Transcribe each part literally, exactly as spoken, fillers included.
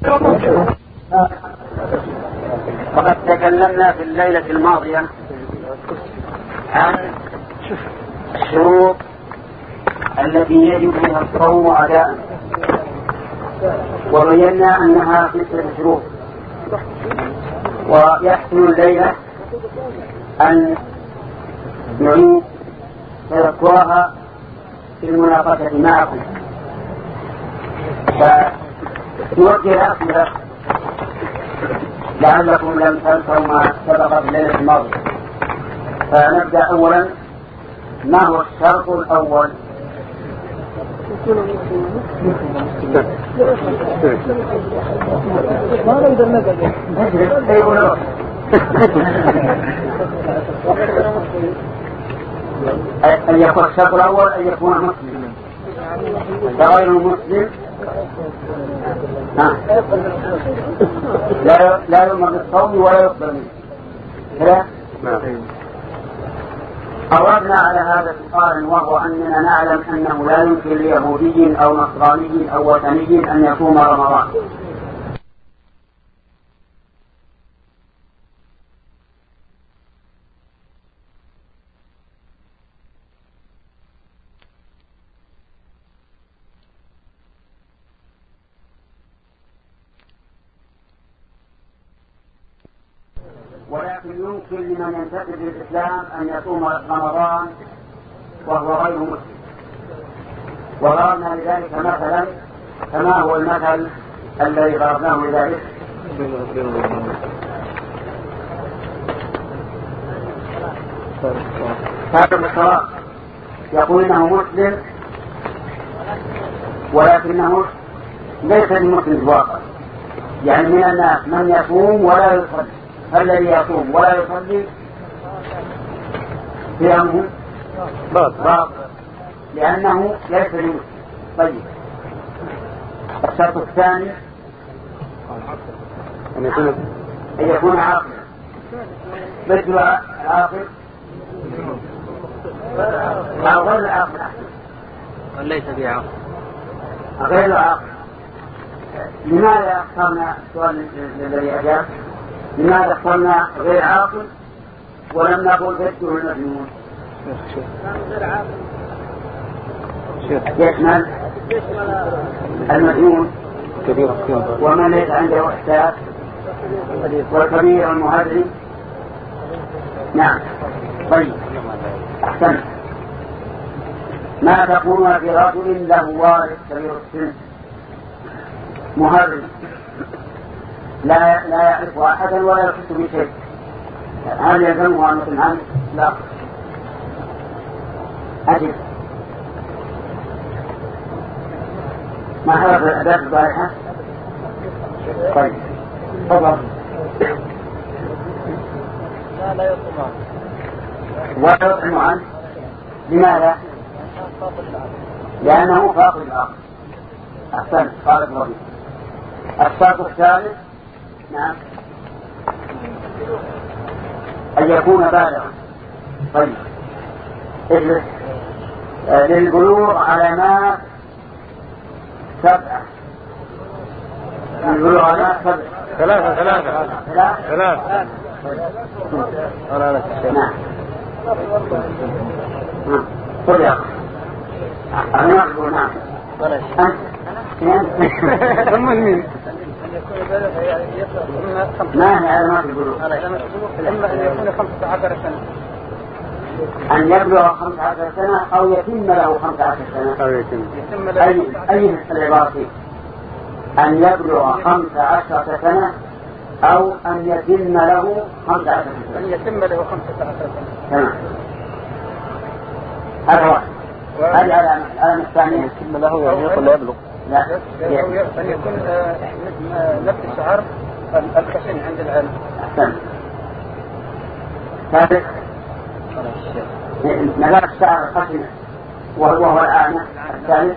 وقد تكلمنا في الليلة الماضية عن الشروط التي يجب بها الصوم أداء، وبينا أنها ستة شروط، ويحسن الليلة أن نعيد تذكرها في المناقشة معكم، فنوجه الأسئلة لعلكم لم تنسوا ما سبق في الليلة الماضية. فنبدأ أولا، ما هو الشرط الأول؟ أن يكون الشرط الأول أن يكون مسلما، غير المسلم لا لا يؤمر بالصوم ولا يقبل منه. كذا أردنا على هذا سؤال، وهو أننا نعلم أنه لا يمكن ليهودي أو نصراني أو وثني أن يصوم رمضان، ولكن يمكن لمن ينتسب للإسلام أن يصوم رمضان وهو غير مسلم. وضربنا لذلك مثلا، كما هو المثل الذي ضربناه لذلك كاتب الصلاة يقول إنه مسلم ولكنه ليس المسلم الواقع، يعني من الناس من يصوم ولا يصلي، الذي يصوم ولا يصلي صيامه باطل لأنه ليس مسلم. طيب، الشرط الثاني أن يكون أن يكون عاقلا، مثل العاقل أو غير العاقل، ليس بعاقل غير العاقل. لماذا اخترنا السؤال الذي أجاب؟ لماذا اخترنا غير عاقل ولم نقل ذكر المجنون؟ يشمل المجنون ومن ليس عنده إحساس والكبير والمهذب. نعم. طيب، أحسن. ما تقول في رجل له وارث كبير السن مهذب لا لا يعرف أحدا ولا يحس بشيء، هل يلزمه أن يكون عنه؟ لا. أجل ما حرف الأداة البارحة. طيب، تفضل. لا لا يطعم ولا يطعم عنه. لماذا؟ لأنه فاقد العقل. أحسن، قالت ربي. الشرط الثالث نعم أن يكون بالغا. طيب، اجلس. آه للبلوغ علامات سبعة. للبلوغ علامات سبعة. ثلاثة ثلاثة ثلاثة ثلاثة. نعم. نعم. خذ يا أخي. أنا أقول نعم. أنت. ثم المين. ما هي علامات البلوغ؟ إما أن يكون خمسة عشر سنة، أن يبلغ خمسة عشر سنة أو يتم له خمسة عشر سنة. أو يتم. أي أي العبارة فيه؟ أن يبلغ خمسة عشر سنة أو أن يتم له خمسة عشر سنة. أن يتم له خمسة عشر سنة. تمام. هذا واحد. هذه علامة. العلامة الثانية يتم له يعني يقول لا يبلغ. لا. أن يكون نفس الشعر الخشن عند العالم. أحسن. ثالث نبات الشعر الخشن وهو الأعمى. الثالث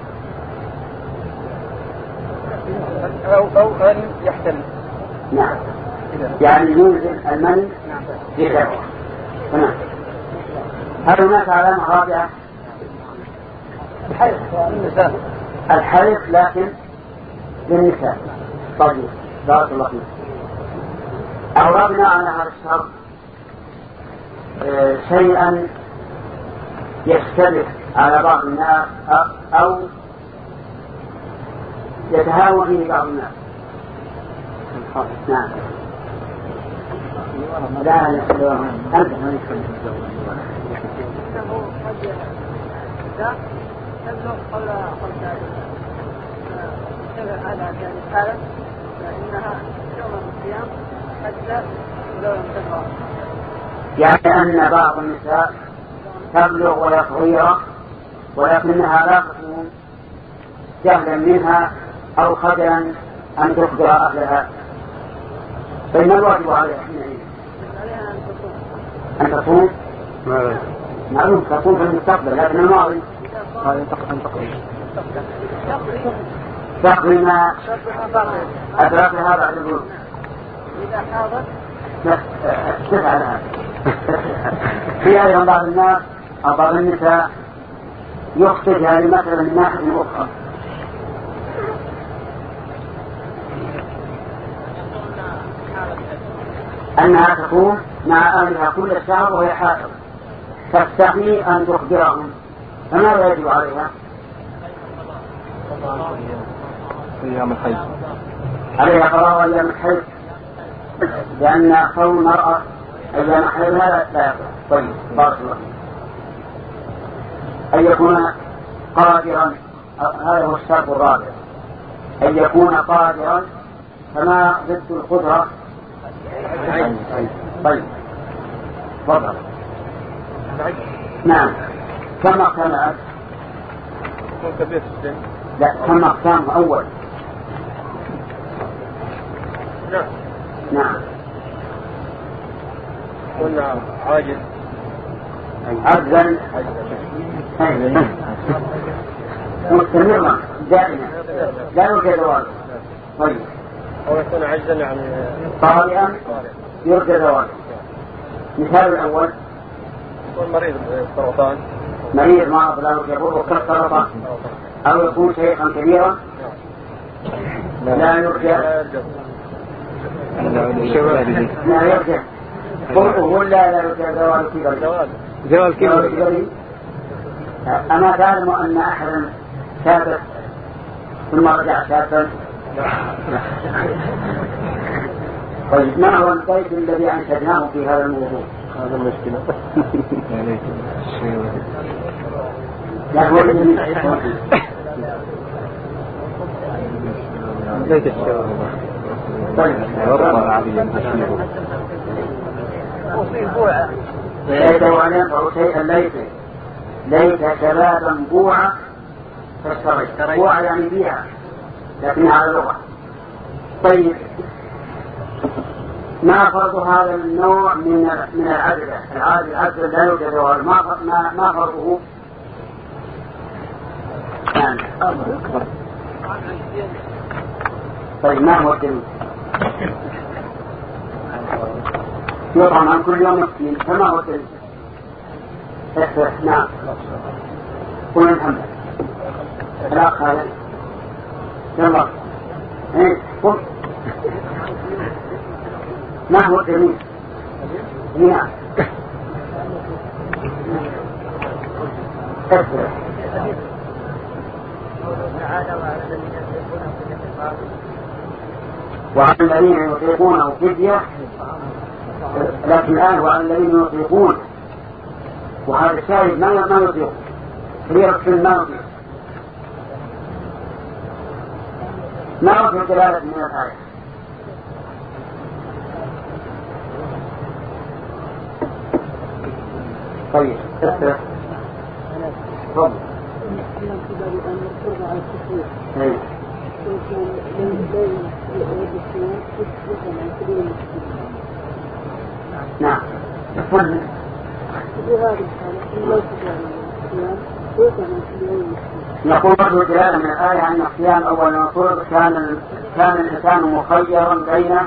أو أو أن يحتل. نعم، يعني ينزل المني في غيره. تمام. هل هناك علامة رابعة؟ الحيض النساء. الحيض لكن للنساء. طيب بارك الله فيك. أوردنا على هذا الشرط آه شيئا يشتبه على بعض الناس أو يتهاوى فيه بعض الناس. نعم. لا لا أنت تبلغ قبل خمسة سبع على حالة فإنها يوم القيام حتى لو لم تبلغ. يعني أن بعض النساء تبلغ ولا صغيرة ولكنها لا تكون جهلا منها أو خجلا أن تخبر أهلها، فإن الواجب عليها حينئذ أن تصوم. معلوم تصوم في المستقبل، لكن الماضي تقضي ما أدركها بعد البلوغ. إذا حاضت تفعل هذا. في أيضا بعض الناس أو بعض النساء يخطئ هذه مثلا من ناحية أخرى. أنها تكون مع أهلها كل الشهر وهي حائض تستحي أن تخبرهم، فماذا يجب عليها؟ أيام الحيض. عليها قضاء أيام الحيض، لأن صوم المرأة أيام حيضها لا يقضى. طيب بارك الله. أن يكون قادرا، هذا هو الشرط الرابع، أن يكون قادرا، فما ضد القدرة؟ طيب تفضل. نعم. كم أقسام العبد؟ لا كم أقسام أول؟ نعم. نعم. قلنا عاجز عجزا مستمرا دائما لا يوجد زوال. طيب أو يكون عجزا يعني طارئا يرجى زواله. مثال الأول يكون مريض بالسرطان، مريض مرض لا يضره كالسرطان، أو يكون شيخا كبيرا لا يرجى لا يرجى قربه لا لا يرجى زوال كبر زوال كبر. أما تعلم أن أحدا ثابت ثم رجع ثابتا؟ طيب ما هو البيت الذي أنشدناه في هذا الموضوع؟ هذا المشكلة. لا هو الذي بيت الشباب. طيب ليس وعلم أو شيئا ليس ليس شبابا بوعا فاشتري. بوعا يعني بيعا لكن على اللغة. طيب ما فرض هذا النوع من من العدل؟ العادل العدل لا يوجد زوال، ما ما ما فرضه؟ يعني طيب ما هو الدليل؟ يطعم عن كل يوم مسكين، فما هو الدليل؟ نعم قل الحمد. الأخ هذا يلا ايه قل ما هو الدليل؟ نعم تكبر. وعن الذين يطيقونه فدية، لكن الآن وعن الذين يطيقون، وهذا الشاهد ما ما يطيق ليرسل ما يطيق ما وجه دلالة من الآية. طيب تفضل. نعم. نقول وجه دلالة من الآية أن الصيام أول ما فرض كان كان الإنسان مخيرا بين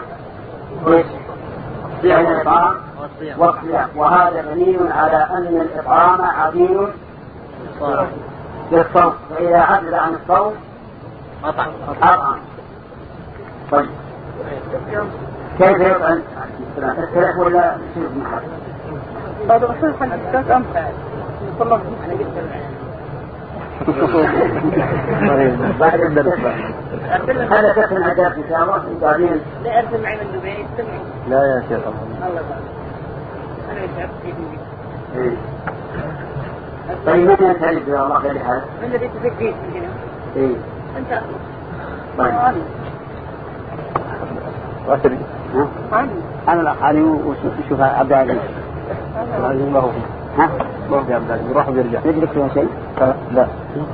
فعل الإطعام والصيام، وهذا دليل على أن الإطعام عديل للصوم، فإذا عدل عن الصوم أطعم. طيب كيف يطعم؟ الثلاث ولا شيء محل؟ بعد الرسول حل الثلاث أم صلى الله عليه بعد الدرس هذا كفن عذاب إن شاء الله بعدين. لا أرسل معي من دبي يستمعوا. لا يا شيخ الله أنا يتعب إيه. طيب متى نتعلم يا الله خير هذا؟ من الذي تفكر فيه؟ إيه. أنت. طيب. وأسري. ها؟ أنا الأخاني وشوف عبد العزيز. عبد العزيز ما هو. ها؟ ما هو في عبد العزيز يروح ويرجع. يدرك فيها شيء؟ لا.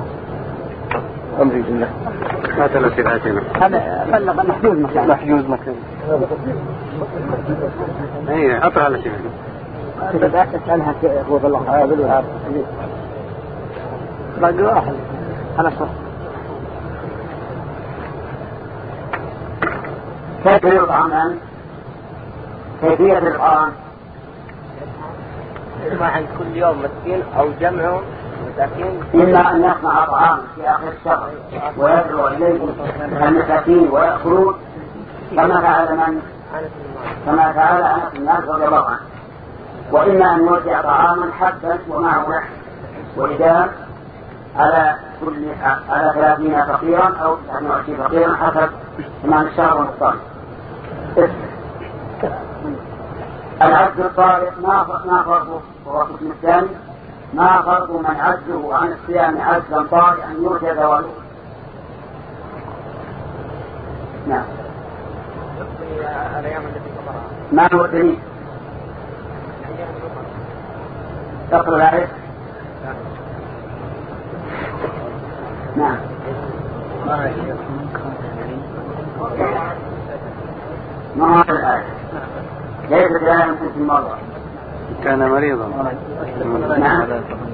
أمري بالله. ما تنسي هاتنا. هذا بلغ محجوز مكان. محجوز مكان. إيه أطلع على شيء. كذا تسألها هو بالله. آه بالله. باقي واحد. على صح. كيف يطعم أنت؟ كيفية الطعام؟ يجمع عن كل يوم مسكين أو جمعهم مساكين. إما أن يصنع طعام في آخر الشهر ويدعو إليه المساكين ويأكلون كما فعل من كما فعل أنس بن مالك رضي الله عنه، وإما أن يوزع طعاما حبا ومعه لحم وإدام على كل على ثلاثين فقيرا أو تسعة وعشرين فقيرا حسب تمام الشهر والمصطلح. العجز الطارئ ما ما فرضه وهو القسم الثاني، ما فرض من عجزه عن الصيام عجزا طارئا يرجى زواله. نعم. ما هو الدليل؟ تقرأ الآية؟ نعم. ما هو الآية؟ ليست الآية من في مرة. كان مريضا. نعم.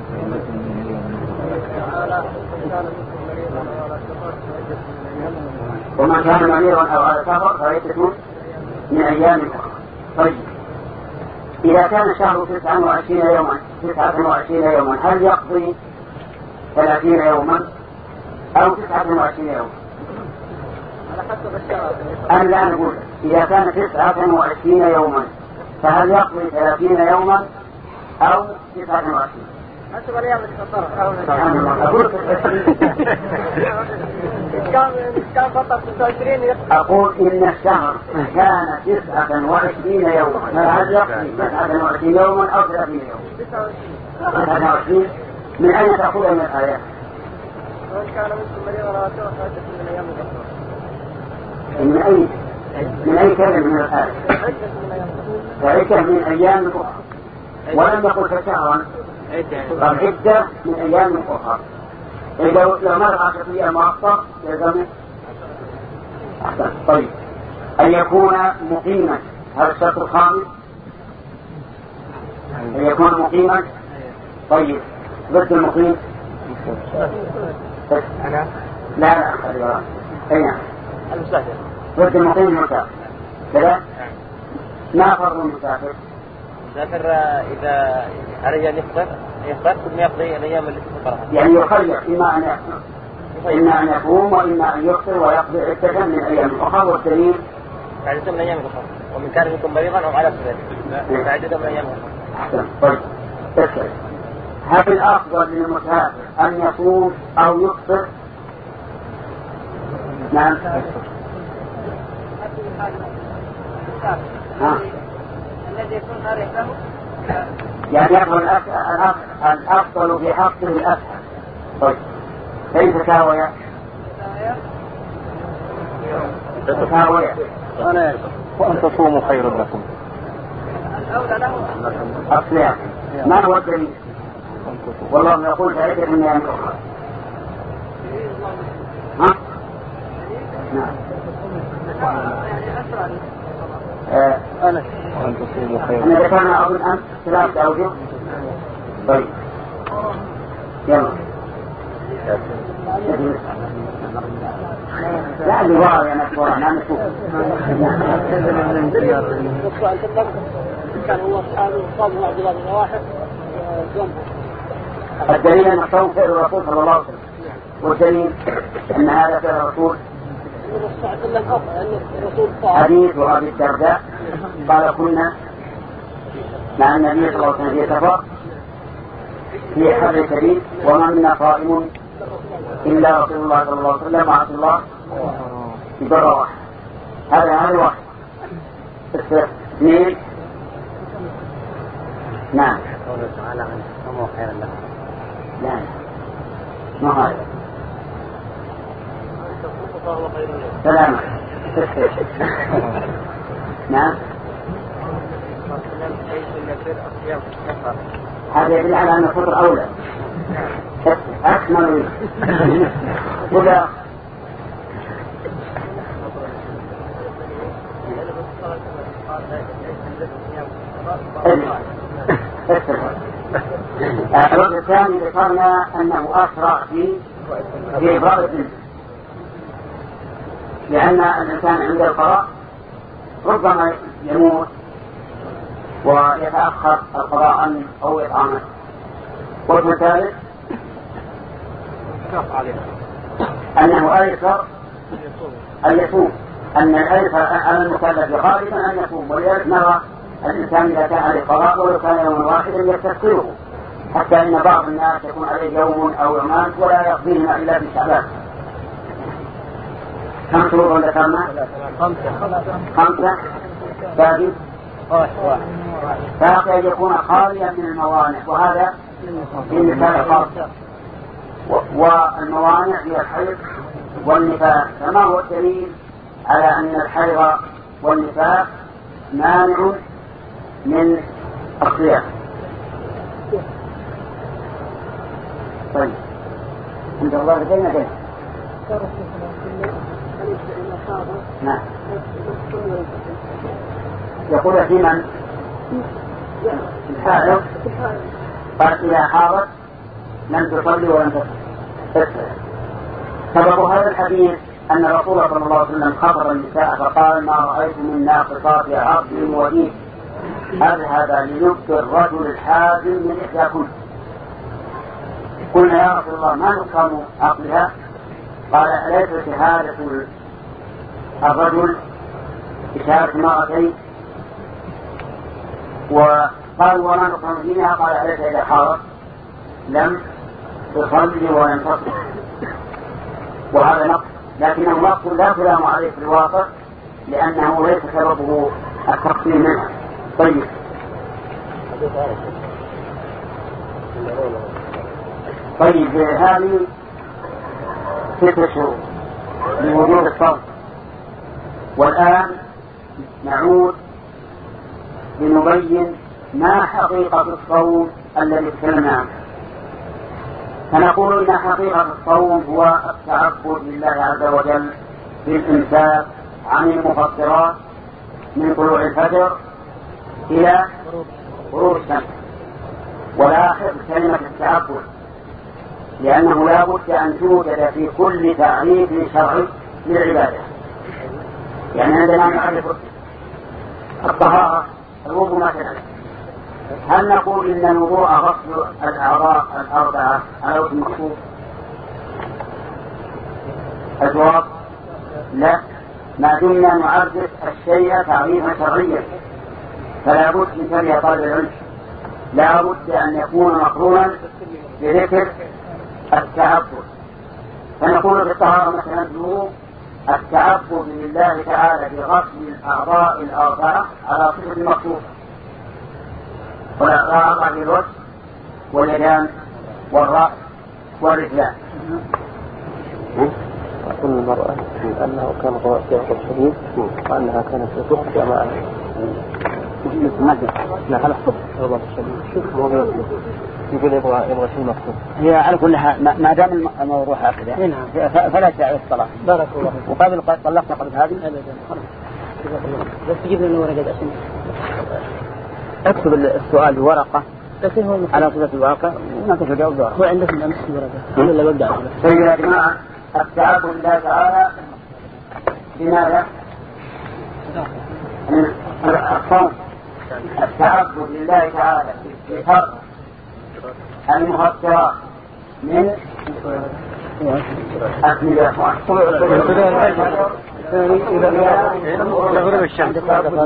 وما كان مريضا أو على سفر فعدة من أيام أخرى. طيب إذا كان شهر تسعة وعشرين يوما تسعة وعشرين يوما هل يقضي ثلاثين يوما أو تسعة وعشرين يوما؟ أنا لا نقول إذا كان تسعة وعشرين يوما فهل يقضي ثلاثين يوما أو تسعة وعشرين؟ حسب الأيام اللي فطرها. سبحان الله. أقول كان فطر ستة وعشرين. أقول إن الشهر كان تسعة وعشرين يوما فهل يقضي تسعة وعشرين يوما أو ثلاثين يوما؟ تسعة وعشرين. من أين تأخذ من الآيات؟ وإن كان مسلم مريضا على سفر فعدة من أيام أخرى. من أي من أي كلمة من الآية؟ فعدة من أيام أخرى. ولم يقل فشهرا بل عدة من أيام أخرى. إذا لو مر عشرة أيام مؤقتة يلزم. طيب أن يكون مقيما هذا الشرط الخامس. أن يكون مقيما. طيب ضد المقيم لا لا خلينا أين المسافر ضد المقيم المسافر كذا. ما فرض المسافر؟ المسافر إذا أريد أن يفطر يفطر ثم يقضي الأيام اللي فطرها. يعني يخير إما أن يفطر إما أن يقوم وإما أن يفطر ويقضي عدة من أيام أخرى. والدليل عدة من أيام أخرى. ومن كان منكم مريضا أو على سفر عدة من أيام أخرى. طيب اسأل هل الأفضل للمسافر أن يصوم أو يفطر؟ نعم. ها. الذي يكون مريض له يعني يكون الأفضل في حقه الأسهل. طيب كيف تساوي؟ تساوي أنا وأن تصوموا خير لكم. الأولى له أصلها. ما هو الدليل؟ والله يقول فعدة من أيام أخرى. ها؟ نعم. أنا وأن تصوموا خير. أنا ذكرنا أظن أمس ثلاثة أوجه. طيب يلا. لا الجوار يا مكتورة لا نشوف. كان هو أصحابه صابوا عبد الله بن رواحة الدليل أن الصوم فعل الرسول صلى الله عليه وسلم، والدليل أن هذا فعل الرسول حديث أبي الدرداء قال كنا مع النبي صلى الله عليه وسلم في سفر في حر شديد وما منا قائم إلا رسول الله صلى الله عليه وسلم وعبد الله بر واحد. هذا هذا واحد. اثنين. نعم. قوله تعالى عن سموا خيرا لكم. لا ما هذا. سلامة. نعم. هذا يدل على أن الفطر أولى أكمل ولا الوقت الثاني ذكرنا أنه أسرع في في إبراء الجنس، لأن الإنسان عند القضاء ربما يموت ويتأخر القضاء أو إطعامه. والثالث أنه أيسر أن يصوم، أن الأيسر على المكلف غالبا أن يصوم، ولذلك نرى الإنسان إذا كان عليه قضاء ولو كان يوما واحدا يستكثره، حتى إن بعض الناس يكون عليه يوم أو يومان ولا يقضيهما إلا في شعبان. كم شروط ذكرنا؟ خمسة. باقي باقي أن يكون خاليا من الموانع، وهذا في مثال خاصة. والموانع هي الحيض والنفاس. فما هو الدليل على أن الحيض والنفاس مانع من الصيام؟ طيب عند الله بين بين نعم. يقول في من الحائض قال إذا حاضت لم تصلي ولم تصل. سبب هذا الحديث أن الرسول صلى الله عليه وسلم خبر النساء فقال ما رأيت من ناقصات عقل ودين أذهب ليبكي الرجل الحازم من إحداكن. قلنا يا رسول الله ما نقام عقلها؟ قال أليس شهادة الرجل بشهادة مرتين؟ وقال وما نقام دينها؟ قال أليس إذا حارت لم تصلي ولم تصل. وهذا نقص، لكنه نقص لا كلام عليه في الواقع لأنه ليس سببه التقصير منها. طيب طيب هذه ست شهور لوجود الصوم. والآن نعود لنبين ما حقيقة الصوم الذي تكلمنا عنه. فنقول إن حقيقة الصوم هو التعبد لله عز وجل بالإمساك عن المفطرات من طلوع الفجر إلى غروب الشمس. ولاحظ كلمة التعبد لأنه لا بد أن توجد في كل تعريف شرعي للعبادة. يعني عندما نعرف الطهارة الوضوء مثلا، هل نقول إن الوضوء غسل الأعضاء الأربعة على وجه المقصود؟ الجواب لا، ما دمنا نعرف الشيء تعريفا شرعيا فلا بد من تربية طالب العلم، لا بد أن يكون مقرونا بذكر التعبد. فنقول في الطهارة مثلا الوضوء التعبد لله تعالى بغسل الأعضاء الأربعة على صفة المقصود، والأعضاء في الوجه واليدان والرأس والرجلان. كل المرأة أنه كان ضعف شديد وأنها كانت تخفى معه. لا على حب ضعف شديد. شوف موضوع يقول يبغى يبغى شيء مقصود. هي على كل حال ما دام الموضوع هكذا فلا داعي للصلاة. بارك الله. وقبل طلقنا قبل هذه أبدا خلاص. بس تجيب لنا ورقة عشان اكتب السؤال بورقة على صفة الورقة وننتظر الجواب بورقة. هو عندك الأمس ورقة ولا ببدأ؟ طيب يا جماعة التعبد لله تعالى بماذا؟ الصوم. التعبد لله تعالى بفرق المفطرات من أكمل يا أخوان. غروب الشمس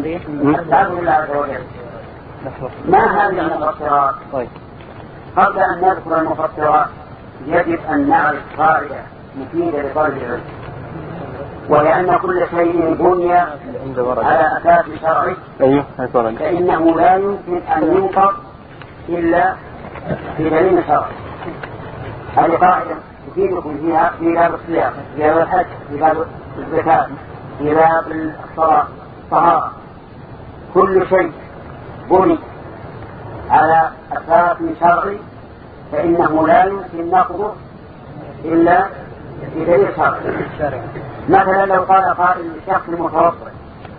ما هذه المفطرات؟ قبل أن نذكر المفطرات يجب أن نعرف قاعدة مفيدة لطالب العلم، ولأن كل شيء بني على أساس شرعي فإنه لا يمكن أن ينقض إلا في دليل شرعي. هذه قاعدة تفيدكم فيها في باب الصيام، في باب الحج، في باب الزكاة، في باب الصلاة، الطهارة. كل شيء بني على أساس شرعي فإنه لا يمكن نقضه إلا في دليل شرعي. مثلا لو قال قائل لشخص متوضئ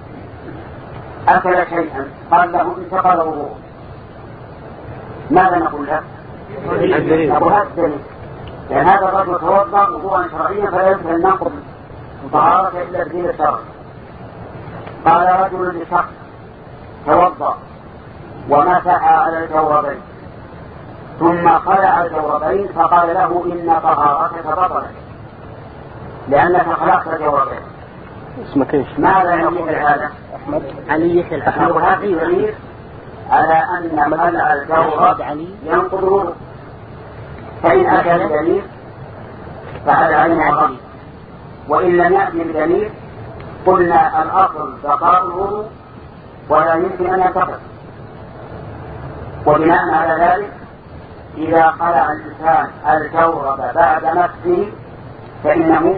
أكل شيئا قال له انتقل وضوءه، ماذا نقول له؟ نقول هذا الدليل، لأن هذا الرجل توضأ وضوءا شرعيا فلا يمكن أن ننقض طهارة إلا بدليل الشرع. قال رجل لشخص توضأ ومسح على الجوربين ثم خلع الجوربين فقال له إن طهارتك بطلت لأنك خلقت الجوربين، اسمك ايش؟ ماذا نقول هذا؟ أحمد علي الأحمد. هذا دليل على أن خلع الجورب ينقض الوضوء، فإن أتى بدليل فهذا عين عقل، وإن لم يأتي بدليل قلنا الأصل بقاء الوضوء ولا يمكن أن ينتقض. وبناء على ذلك إذا خلع الإنسان الجورب بعد مسحه فإنه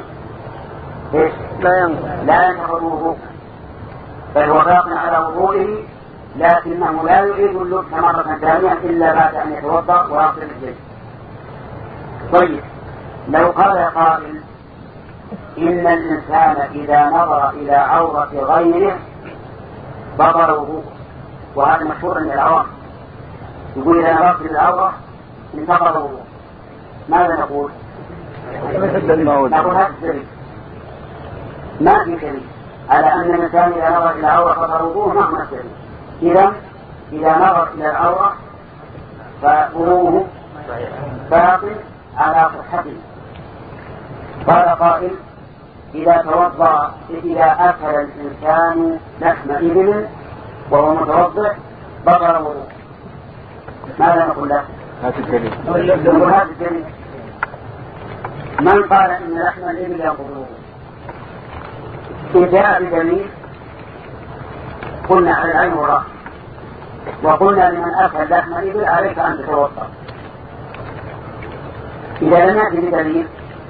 لا ينتقض الوضوء، بل هو باق على وضوئه، لكنه لا يعيد اللبس مرة ثانية إلا بعد أن يتوضأ ويغسل الجسم. طيب لو قال قائل إن الإنسان إذا نظر إلى عورة غيره بطل وضوءه، وهذا مشهور عند العوام، يقول إذا نظرت إلى العورة انتقض وضوءه، ماذا نقول؟ نقول هذا الدليل، ما في دليل على أن الإنسان إذا نظر إلى العورة بطل وضوءه مهما الدليل. إذا إذا نظر إلى العورة فوضوءه باطل على صحته. قال قائل إذا توضأ إذا أكل الإنسان لحم إبل وهو متوضئ بطل وضوءه، ماذا نقول له؟ هذا الدليل. نقول هذا الدليل. من قال إن لحم الإبل ينقض الوضوء؟ إن جاء بدليل قلنا على العين والرأس، وقلنا لمن أكل لحم الإبل عليك أن تتوضأ. إذا لم يأتي بدليل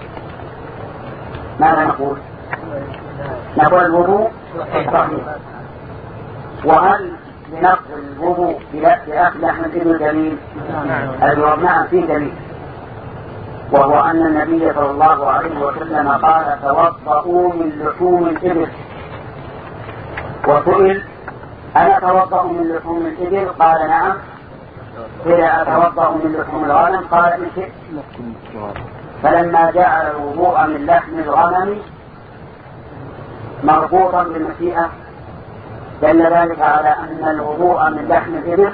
ماذا نقول؟ نقول الوضوء صحيح. وهل لنقض الوضوء بأكل لحم الإبل دليل؟ الجواب نعم فيه دليل، وهو أن النبي صلى الله عليه وسلم قال توضؤوا من لحوم الإبل. وسئل أنا أتوضأ من لحوم الإبل؟ قال نعم. قيل أتوضأ من لحوم الغنم؟ قال إن شئت. فلما جعل الوضوء من لحم الغنم مربوطا بالمشيئة دل ذلك على أن الوضوء من لحم الإبل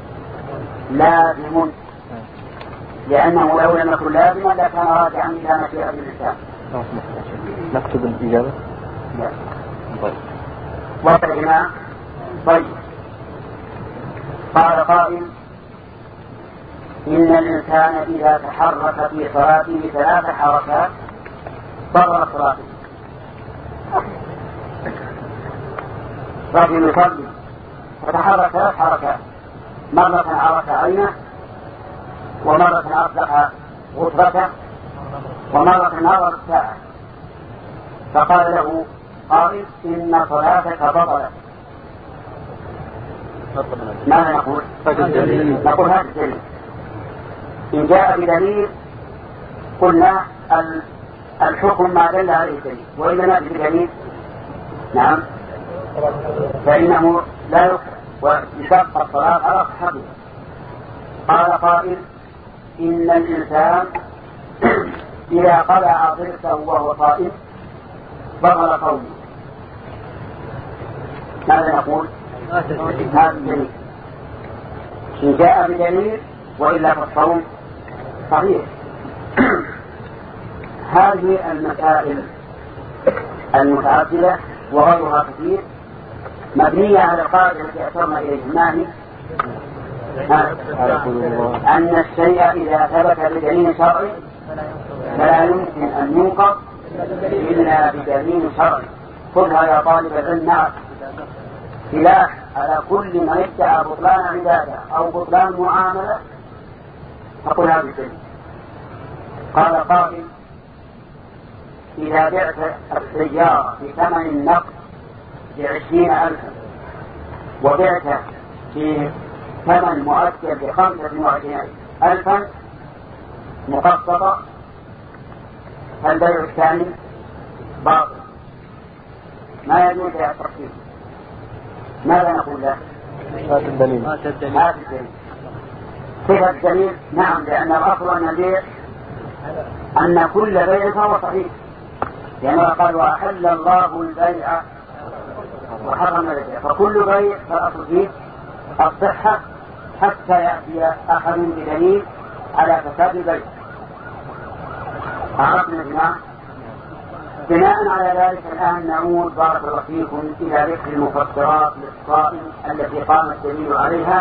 لازم، لأنه لو لم يكن لازما لكان راجعا إلى مشيئة الإنسان. نكتب الإجابة. لا. طيب. وقتنا طيب. قال قائل إن الإنسان إذا تحرك في صلاته ثلاث حركات بطلت صلاته. رجل يصلي فتحرك ثلاث حركات، مرة عرف عينه، ومرة أطلق غطرته، ومرة نظر الساعة، فقال له قائل إن صلاتك بطلت. ماذا نقول؟ نقول هذا الدليل. إن جاء بدليل قلنا الحكم ما دل عليه الدليل، وإذا ما بدليل نعم فإنه لا يكفر ويشق الصلاة على صحته. قال قائل إن الإنسان إذا قلع ضرسه وهو صائم بطل صومه، ماذا نقول؟ هذا الدليل. إن جاء بدليل وإلا فالصوم صحيح. هذه المسائل المتعددة وغيرها كثير مبنية على القاعدة التي أشرنا إليها، ما هي؟ أن الشيء إذا ثبت بدليل شرعي فلا يمكن أن ينقض إلا بدليل شرعي. خذها يا طالب العلم. نعم، سلاح على كل من ادعى بطلان عبادة أو بطلان معاملة فقل هذا الدليل. قال قائل: إذا بعت السيارة بثمن النقد بعشرين ألفا وبعت في ثمن مؤجل بخمسة وعشرين ألفا مقسطة فالبيع الثاني باطل، ما يجوز يا التقسيط. ماذا نقول له؟ هات الدليل. هات الدليل. صفة الدليل. نعم، لأن الأصل أن البيع أن كل بيع فهو صحيح، لأنه قال: وأحل الله البيع وحرم البيع، فكل بيع فالأصل فيه الصحة حتى يأتي أحد بدليل على فساد البيع. عرفنا الجماعة؟ بناء على ذلك الآن نعود بارك الله فيكم إلى ذكر المفسرات للصائم التي قام الدليل عليها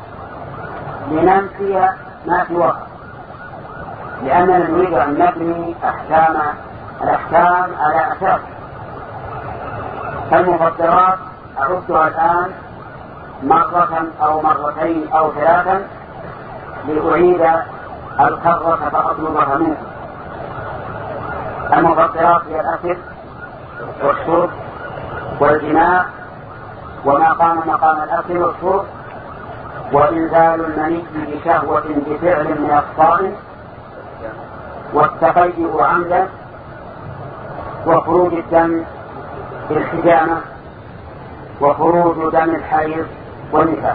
لننفي ما سواها، لأننا نريد أن نبني أحكام الأحكام على أساس. فالمفسرات أعدها الآن مرة أو مرتين أو ثلاثا لأعيد الكرة فأطلبها منكم. المفطرات هي الأكل والشرب والجماع وما قام مقام الأكل والشرب، وإنزال المني بشهوة بفعل من الصائم، والتقيؤ عمدا، وخروج الدم بالحجامة، وخروج دم الحيض والنفاس.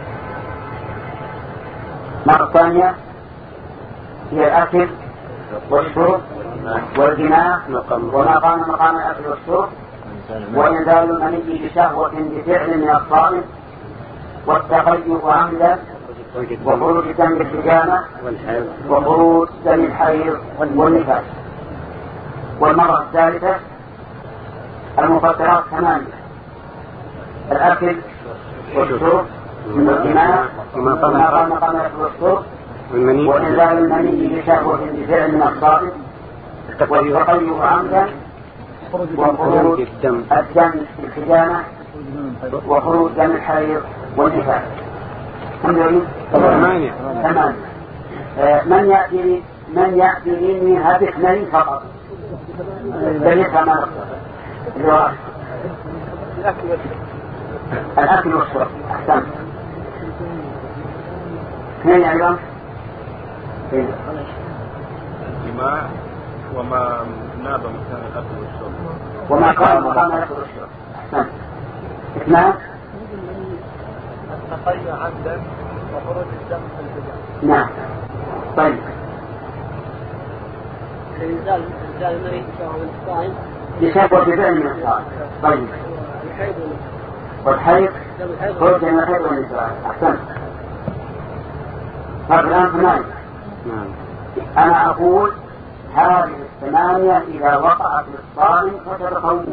مرة ثانية هي الأكل والشرب والجماع وما قام مقام الأكل والشرب، وإنزال المني بشهوة بفعل من الصائم، والتقيؤ عمدا، وخروج دم الحجامة، وخروج دم الحيض والنفاس. والمرة الثالثة المفطرات ثمانية: الأكل والشرب والجماع وما قام مقام الأكل والشرب، وإنزال المني بشهوة بفعل من الصائم، والتقيؤ عمدا، وخروج الدم بالحجامة، وخروج دم الحيض والنفاس. ثمانية. ثمانية. من يأتي من يأتي مني هذه اثنين فقط دليل كما الأكل والشرب. أحسن. اثنين أيضا الجماع وما ناب مكان الأكل والشرب وما قام مقام الأكل والشرب. أحسن. اثنان التقيؤ عمدا وخروج الدم في الحجامة. نعم. طيب. إنزال إنزال المني من الصائم بشهوة بفعل من الصائم. طيب. الحيض والحيض خروج دم الحيض والنفاس. أحسن. طيب الآن ثمانية. أنا أقول هذه الثمانية إذا وقعت للصائم فتتقوم.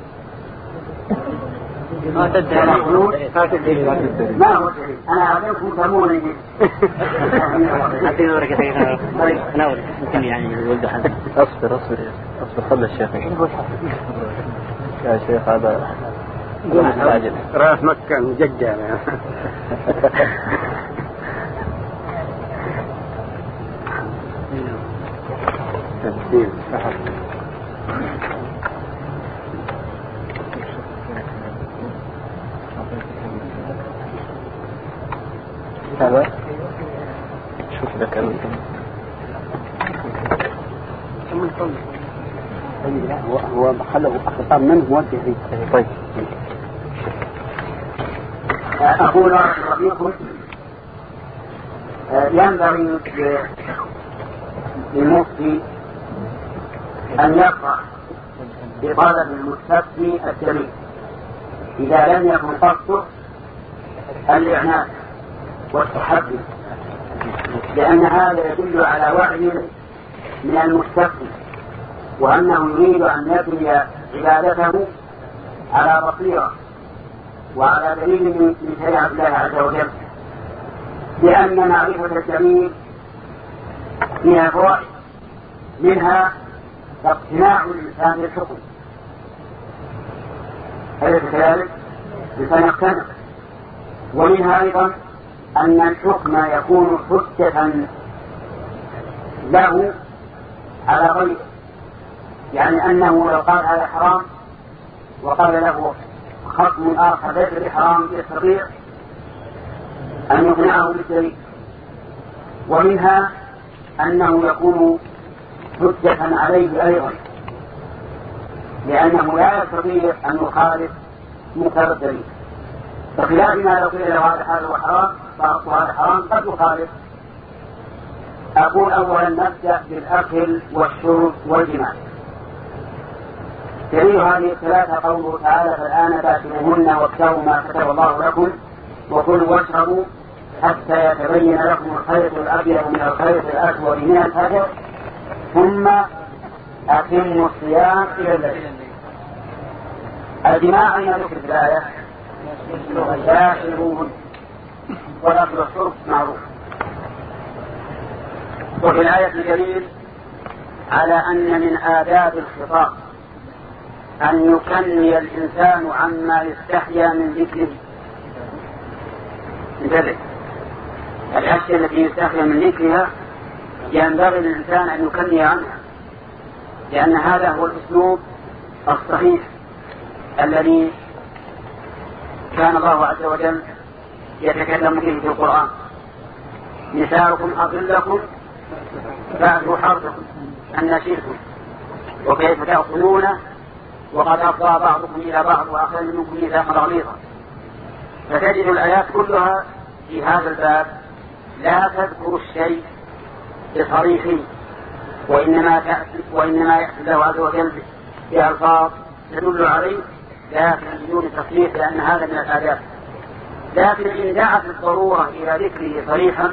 ما تدري ما تدري ما هو الدليل؟ أنا أعلمكم تموني. أعطيني ورقة دقيقة. أنا أقول ممكن يعني ولد حد. أصبر أصبر أصبر خلي الشيخ. يا شيخ هذا مستعجل. راس مكة مجدة. تمثيل. هذا شوف ذاك هو هو خلوا أخطاء منه موجه فيه. طيب. أقول رأيكم ينبغي للمفتي أن يقرأ بطلب المستفتي الدليل إذا لم يكن قصده الإعنات والتحدي، لأن هذا يدل على وعي من المستفتي وأنه يريد أن يبني عبادته على بصيرة وعلى دليل من شريعة الله عز وجل، لأن معرفة الجميل فيها فوائد، منها اقتناع الإنسان بالحكم، أليس كذلك؟ الإنسان يقتنع. ومنها أيضا أن الحكم يكون حجة له على غيره، يعني أنه لو قال هذا حرام وقال له خصم آخر ليس بحرام يستطيع أن يقنعه بالدليل. ومنها أنه يكون حجة عليه أيضا، لأنه لا يستطيع أن يخالف مقتضى الدليل، بخلاف ما لو قيل له هذا حلال وحرام وهذا حرام قد يخالف. أقول أولا نبدأ بالأكل والشرب والجماع. دليل هذه الثلاثة قوله تعالى: فالآن باشروهن وابتغوا ما كتب الله لكم وكلوا واشربوا حتى يتبين لكم الخيط الأبيض من الخيط الأسود من الفجر ثم أتموا الصيام إلى الليل. الجماع أين ذكر في الآية؟ باشروهن، والأكل والشرب معروف. وفي الآية دليل على أن من آداب الخطاب أن يكني الإنسان عما يستحيا من ذكره. انتبه، الأشياء التي يستحيا من ذكرها ينبغي للإنسان أن يكني عنها، لأن هذا هو الأسلوب الصحيح الذي كان الله عز وجل يتكلم به في القرآن: نساؤكم حرث لكم فأتوا حرثكم أن شئتم وكيف تأكلونه وقد أفضى بعضكم إلى بعض وأخذ منكم ميثاقا غليظا. فتجد الآيات كلها في هذا الباب لا تذكر الشيء بصريحه، وإنما تأتي وإنما يأتي الله عز وجل بألفاظ تدل عليه لكن بدون تصريح، لأن هذا من الآداب. لكن إن دعت الضرورة إلى ذكره صريحا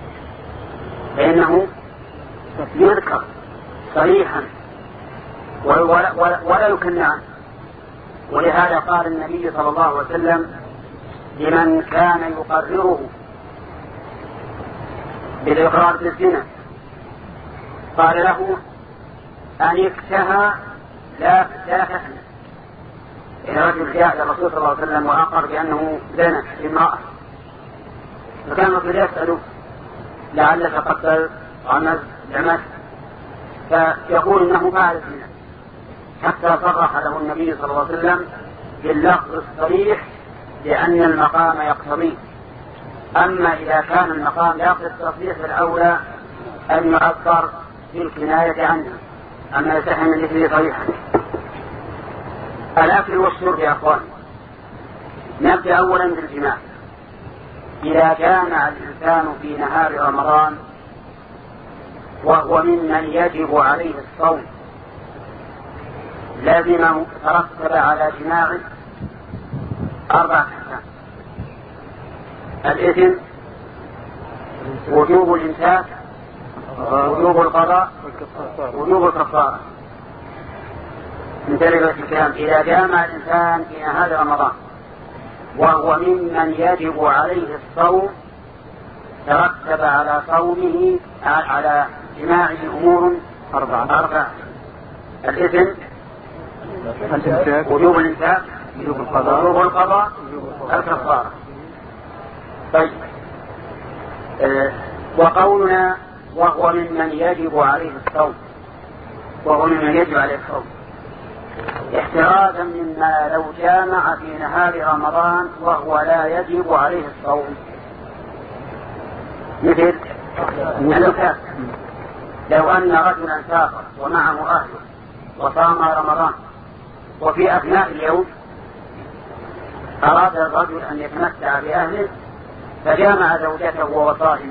فإنه يذكر صريحا ولا, ولا, ولا يكن عنه. ولهذا قال النبي صلى الله عليه وسلم لمن كان يقرره بالإقرار بالزنا، قال له: أنكتها لا لا تحنى. إذا رجل جاء إلى الرسول صلى الله عليه وسلم وأقر بأنه زنى بامرأة، فكان الرسول يسأله: لعلك قد غمز لمس؟ فيقول إنه فعل الزنا، حتى صرح له النبي صلى الله عليه وسلم باللفظ الصريح لأن المقام يقتضيه. أما إذا كان المقام لا يقتضي التصريح فالأولى أن يعبر بالكناية عنها، أما يصح من ذكره صريحا. الأكل والشرب يا أخوان، نبدأ أولا بالجماع. إذا جامع الإنسان في نهار رمضان وهو ممن يجب عليه الصوم لازم ترتب على جماعه أربعة أحكام: الإثم، وجوب الإمساك، وجوب القضاء، وجوب الكفارة. انتبه الكلام: إذا جامع الإنسان في نهار رمضان وهو ممن يجب عليه الصوم ترتب على صومه على جماعه أمور أربعة أربعة: الإثم، وجوب الإمساك، وجوب القضاء، الكفارة. طيب، أه وقولنا وهو ممن يجب عليه الصوم، وهو ممن يجب عليه الصوم احترازا مما لو جامع في نهار رمضان وهو لا يجب عليه الصوم، مثل النكاح. لو أن رجلا سافر ومعه أهله وصام رمضان وفي أثناء اليوم أراد الرجل أن يتمتع بأهله فجامع زوجته وهو صائم،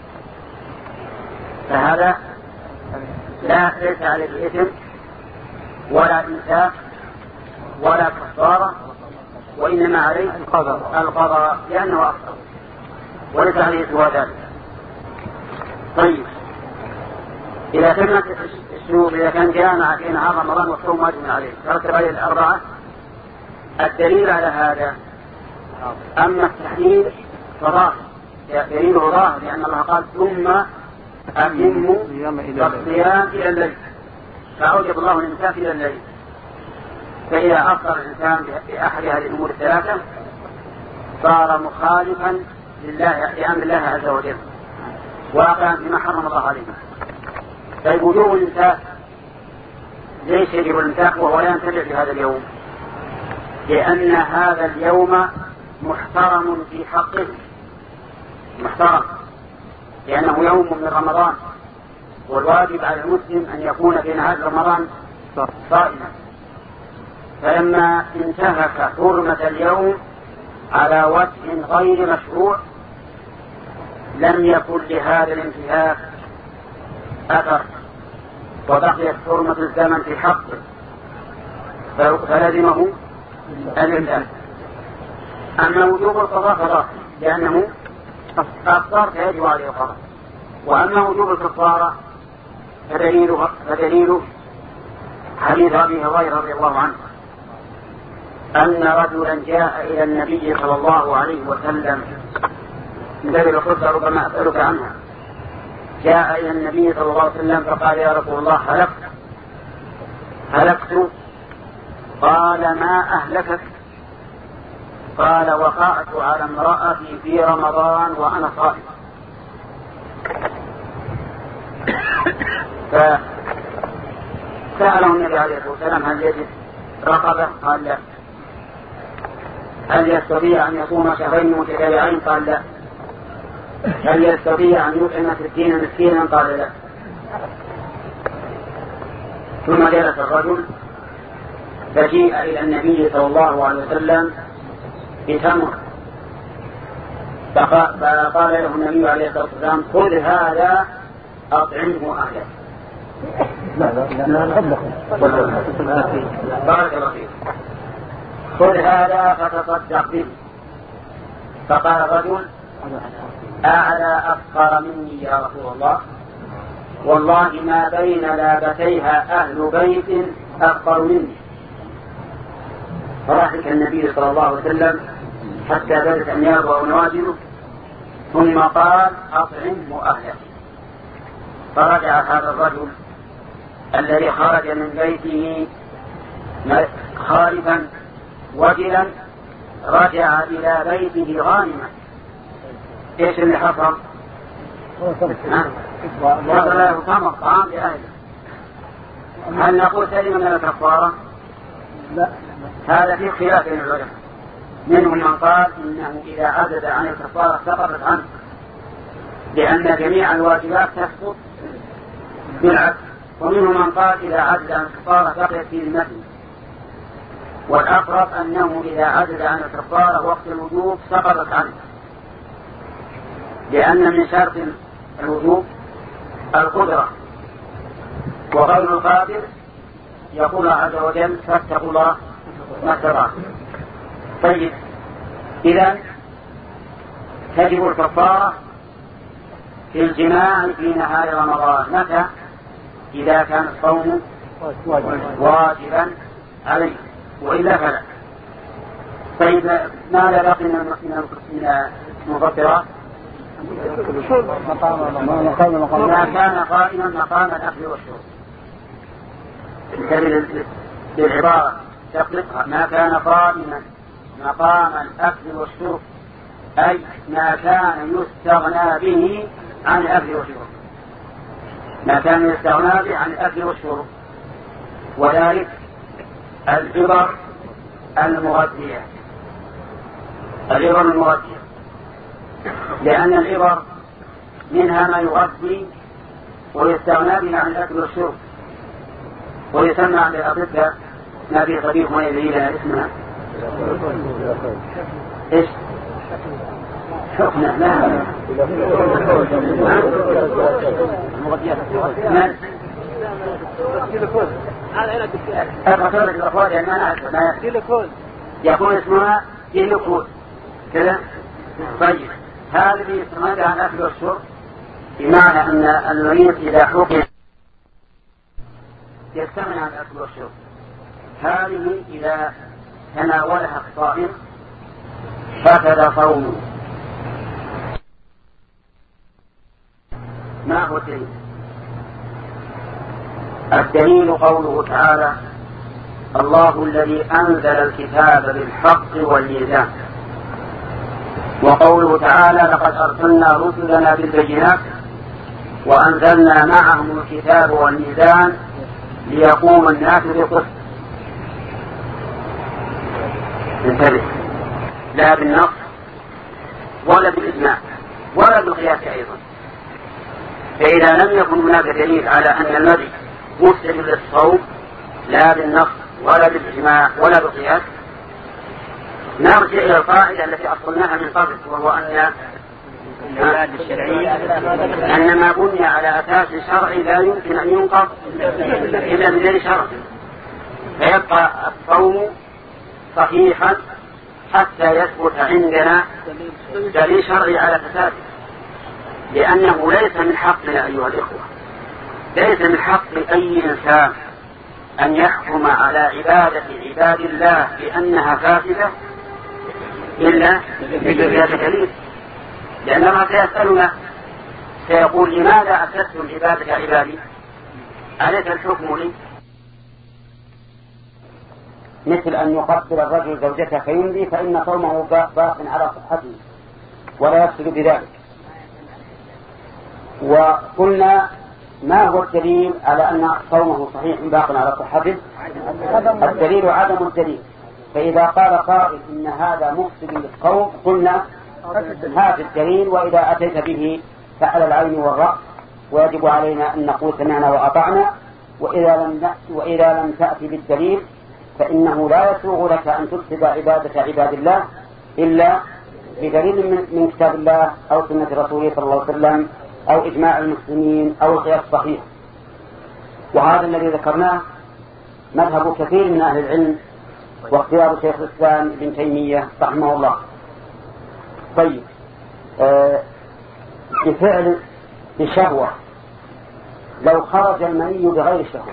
فهذا لا ليس عليه الإثم ولا إمساك ولا كفارة، وإنما عليه القضاء لأنه أفطر وليس عليه سوى ذلك. طيب، إذا تمت شوف إذا كان جامع في نهار رمضان والصوم واجب عليه ترتب عليه الأربعة. الدليل على هذا أما التحليل فظاهر دليله ظاهر لأن الله قال ثم أتموا الصيام إلى الليل فأوجب الله الإمساك إلى الليل. فإذا أفطر الإنسان بأحد هذه الأمور الثلاثة صار مخالفا لله لأمر الله عز وجل واقعا بما حرم الله عليه. طيب وجوب الإمساك ليش يجب الإمساك وهو لا ينتبه لهذا اليوم؟ لأن هذا اليوم محترم في حقه محترم لأنه يوم من رمضان والواجب على المسلم أن يكون في نهار رمضان صائما. فلما انتهك حرمة اليوم على وجه غير مشروع لم يكن لهذا الانتهاك أثر وبقيت حرمة الزمن في حقه فلزمه الإمساك. أما وجوب القضاء فظاهر لأنه أفطر فيجب عليه القضاء. وأما وجوب الكفارة فدليله فدليله حديث أبي هريرة رضي الله عنه أن رجلا جاء إلى النبي صلى الله عليه وسلم من باب الخصة ربما أسألك عنها. جاء إلى النبي صلى الله عليه وسلم فقال يا رسول الله هلكت هلكت قال ما أهلكك؟ قال وقعت على امرأتي في رمضان وأنا صائم. فسأله النبي عليه الصلاة والسلام هل يجد رقبة؟ قال لا. هل يستطيع أن يصوم شهرين متتابعين؟ قال لا. هل يستطيع أن يطعم ستين مسكينا؟ قال لا. ثم جلس الرجل فجيء إلى النبي صلى الله عليه وسلم بتمر فقال له النبي عليه الصلاة والسلام خذ هذا أطعمه أهلك. لا لا لا بارك الله فيك. خذ هذا فتصدق به. فقال الرجل أعلى أفقر مني يا رسول الله والله ما بين لابتيها أهل بيت أفقر مني. فضحك النبي صلى الله عليه وسلم حتى بدت أنيابه ونواجذه ثم قال أطعمه أهلك. فرجع هذا الرجل الذي خرج من بيته خائفا وجلا رجع إلى بيته غانما. ايش اللي حصل؟ وصل له تمر طعام لأهله. هل نقول سلم من الكفارة؟ لا. هذا في خلاف بين العلماء. منهم من قال إنه إذا عجز عن الكفارة سقطت عنه لأن جميع الواجبات تسقط بالعكس. ومنهم من قال إذا عجز عن الكفارة بقيت فيه المثل. والأقرب أنه إذا عجز عن الكفارة وقت الوجوب سقطت عنه لأن من شرط الوجوب القدرة وغير القادر يقول عز وجل فاتقوا الله ما استطعتم. طيب إذا تجب الكفارة في الجماع في نهار رمضان متى؟ إذا كان الصوم واجبا عليه وإلا فلا. طيب ماذا بقي من المفطرات؟ ما كان قائما مقام الأكل والشرب. بالعبارة تقلقها ما كان قائما مقام الأكل والشرب أي ما كان يستغنى به عن الأكل والشرب ما كان يستغنى به عن الأكل والشرب وذلك العبر المغذية العبر المغذية لأن العبر منها ما يغذي ويستغنى به عن الأكل والشرب ويسمى عند الأطباء ما في طبيب ما يدري لها اسمها ايش؟ حقنة لا يكون اسمها جلوكوز كذا. طيب هذه يستمر عن الأكل والشرب بمعنى أن المريض إذا حقن يستغني عن الأكل والشرب. هذه إذا تناولها الصائم فسد صومه. ما هو الدليل؟ الدليل قوله تعالى: الله الذي أنزل الكتاب بالحق والميزان. وقوله تعالى: لقد أرسلنا رسلنا بالبينات وأنزلنا معهم الكتاب والميزان ليقوم الناس بالقسط. انتبه، لا بالنص ولا بالإجماع ولا بالقياس أيضا. فإذا لم يكن هناك دليل على أن المذي مفسد للصوم لا بالنص ولا بالإجماع ولا بالقياس، نرجع إلى القاعدة التي أصلناها من قبل، وهو أن أن ما بني على أساس شرعي لا يمكن أن ينقض إلا بدليل شرعي، فيبقى الصوم صحيحا حتى يثبت عندنا دليل شرعي على فساده. لأنه ليس من حقنا أيها الإخوة، ليس من حق أي إنسان أن يحكم على عبادة عباد الله بأنها فاسدة إلا بدليل. لأن الله سيسألنا سيقول: لماذا أسستم عبادة عبادي؟ أليس الحكم لي؟ مثل أن يقبل الرجل زوجته فيمضي فإن صومه باق على صحته ولا يفسد بذلك. وقلنا: ما هو الدليل على أن صومه صحيح باق على صحته؟ الدليل عدم الدليل. فإذا قال قائل إن هذا مفسد للصوم قلنا: هذا الدليل، وإذا أتيت به فعلى العين والرأس، ويجب علينا أن نقول سمعنا وأطعنا. وإذا لم وإذا لم تأتي بالدليل فإنه لا يسوغ لك أن تفسد عبادة عباد الله إلا بدليل من كتاب الله أو سنة رسوله صلى الله عليه وسلم أو إجماع المسلمين أو القياس الصحيح. وهذا الذي ذكرناه مذهب كثير من أهل العلم واختيار شيخ الإسلام ابن تيمية رحمه الله. طيب، آه بفعل بشهوة، لو خرج المني بغير شهوة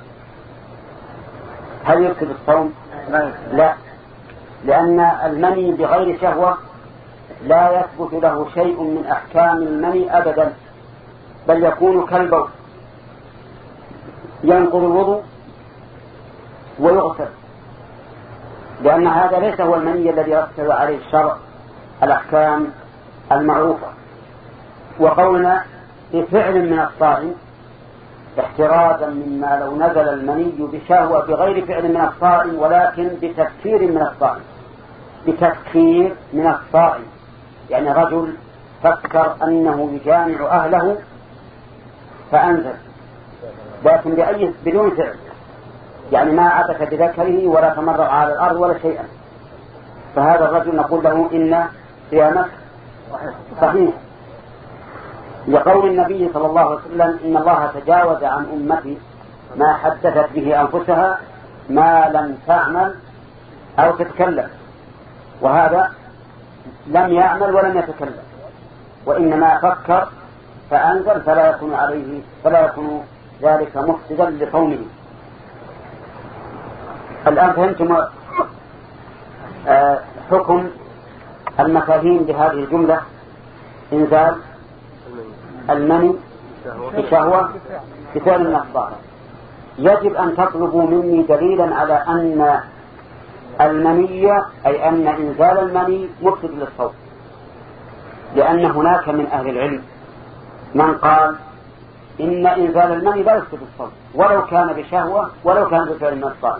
هل يفسد الصوم؟ لا، لأن المني بغير شهوة لا يثبت له شيء من أحكام المني أبدا، بل يكون كالبول ينقض الوضوء ويغسل، لأن هذا ليس هو المني الذي يرتب عليه الشرع الأحكام المعروفة. وقولنا بفعل من الصائم احترازا مما لو نزل المني بشهوة بغير فعل من الصائم، ولكن بتفكير من الصائم، بتفكير من الصائم، يعني رجل فكر أنه يجامع أهله فأنزل، لكن بأي بدون فعل، يعني ما عبث بذكره ولا تمرغ على الأرض ولا شيئا، فهذا الرجل نقول له إن صيامك صحيح، لقول النبي صلى الله عليه وسلم: إن الله تجاوز عن أمتي ما حدثت به أنفسها ما لم تعمل أو تتكلم. وهذا لم يعمل ولم يتكلم، وإنما فكر فأنزل، فلا يكون عليه فلا يكون ذلك مفسدا لصومه. الآن فهمتم آه حكم المفاهيم بهذه الجملة: إنزال المني بشهوة بفعل من الصائم. يجب أن تطلبوا مني دليلا على أن المني أي أن إنزال المني مفسد للصوم، لأن هناك من أهل العلم من قال إن إنزال المني لا يفسد الصوم ولو كان بشهوة ولو كان بفعل من الصائم،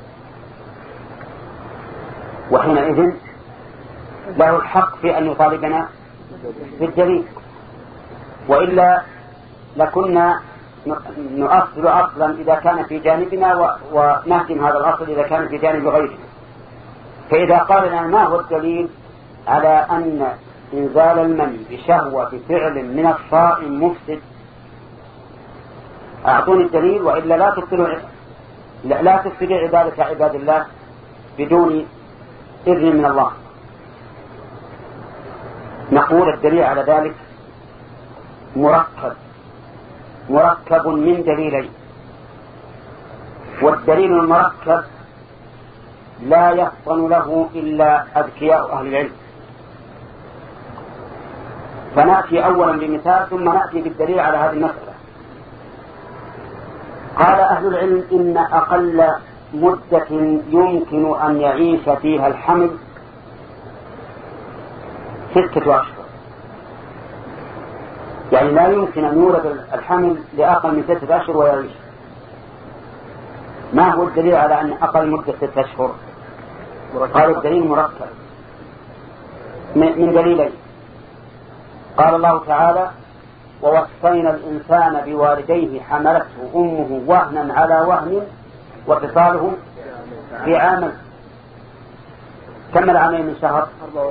وحينئذ له الحق في أن يطالبنا بالدليل، وإلا لكنا نؤصل أصلا إذا كان في جانبنا ونهدم هذا الأصل إذا كان في جانب غيره. فإذا قال لنا ما هو الدليل على أن إنزال المني بشهوة بفعل من الصائم مفسد، أعطوني الدليل، وإلا لا تفسدوا لا تفسدوا عبادة عباد الله بدون إذن من الله. نقول الدليل على ذلك مركب مركب من دليلين. والدليل المركب لا يفطن له إلا أذكياء أهل العلم، فنأتي أولا بمثال ثم نأتي بالدليل على هذه المسألة. قال أهل العلم إن أقل مدة يمكن أن يعيش فيها الحمل ستة أشهر، يعني لا يمكن أن يولد الحمل لأقل من ستة أشهر ويعيش. ما هو الدليل على أن أقل مدة ستة أشهر؟ قالوا الدليل مركب من دليلين. قال الله تعالى: ووصينا الإنسان بوالديه حملته أمه وهنا على وهن وفصاله في عامين. كم العامين من شهر؟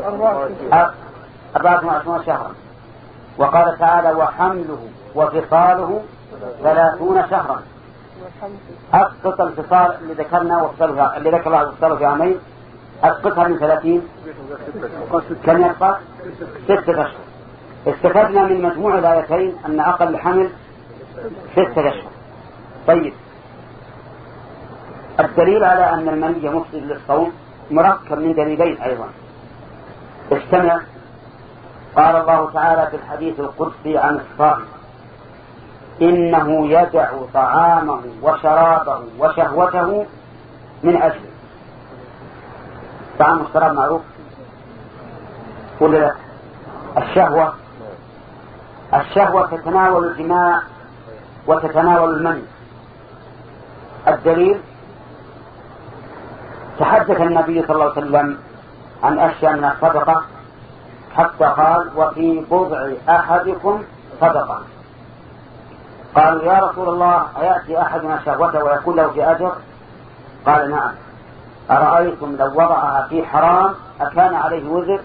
أربعة وعشرون شهرا. وقال تعالى: وحمله وفصاله ثلاثون شهرا. أسقط الفصال اللي ذكرنا وفصلها اللي ذكر الله وفصله في عامين، أسقطها من ثلاثين كم يبقى؟ ستة أشهر. استفدنا من مجموع الآيتين أن أقل حمل ستة أشهر. طيب، الدليل على أن المني مفسد للصوم مركب من دليلين أيضا. استمع. قال الله تعالى في الحديث القدسي عن الصائم: إنه يدع طعامه وشرابه وشهوته من أجله. طعام والشراب معروف ولا لا؟ الشهوة الشهوة تتناول الجماع وتتناول المني. الدليل: تحدث النبي صلى الله عليه وسلم عن أشياء من الصدقة حتى قال: وفي بضع أحدكم صدقة. قالوا: يا رسول الله، أيأتي أحدنا شهوته ويكون له في أجر؟ قال: نعم. أرأيتم لو وضعها في حرام أكان عليه وزر؟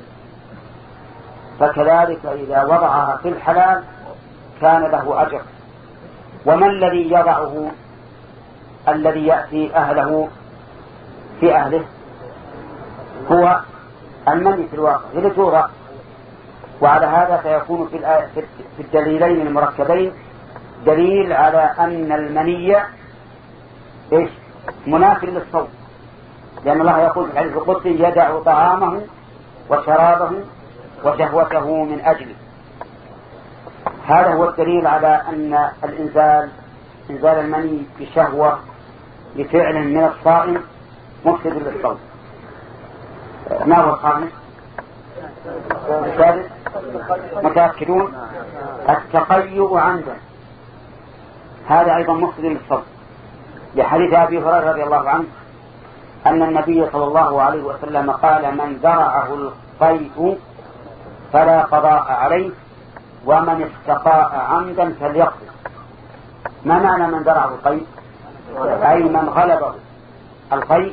فكذلك إذا وضعها في الحلال كان له أجر. وما الذي يضعه الذي يأتي أهله في أهله؟ هو المني في الواقع للجورة. وعلى هذا فيكون في, في الدليلين المركبين دليل على أن المني إيش؟ منافي للصوم، لأن الله يقول في الحديث القدسي: يدع طعامه وشرابه وشهوته من أجله. هذا هو الدليل على أن الإنزال إنزال المني بشهوة بفعل من الصائم مفسد للصوم. ما هو الخامس؟ الثالث متأكدون؟ التقيؤ عمدا، هذا أيضا مفسد للصوم، لحديث أبي هريرة رضي الله عنه أن النبي صلى الله عليه وسلم قال: من ذرعه القيء فلا قضاء عليه، ومن استقاء عمدا فليقضي. ما معنى من ذرعه القيء؟ أي من غلبه القيء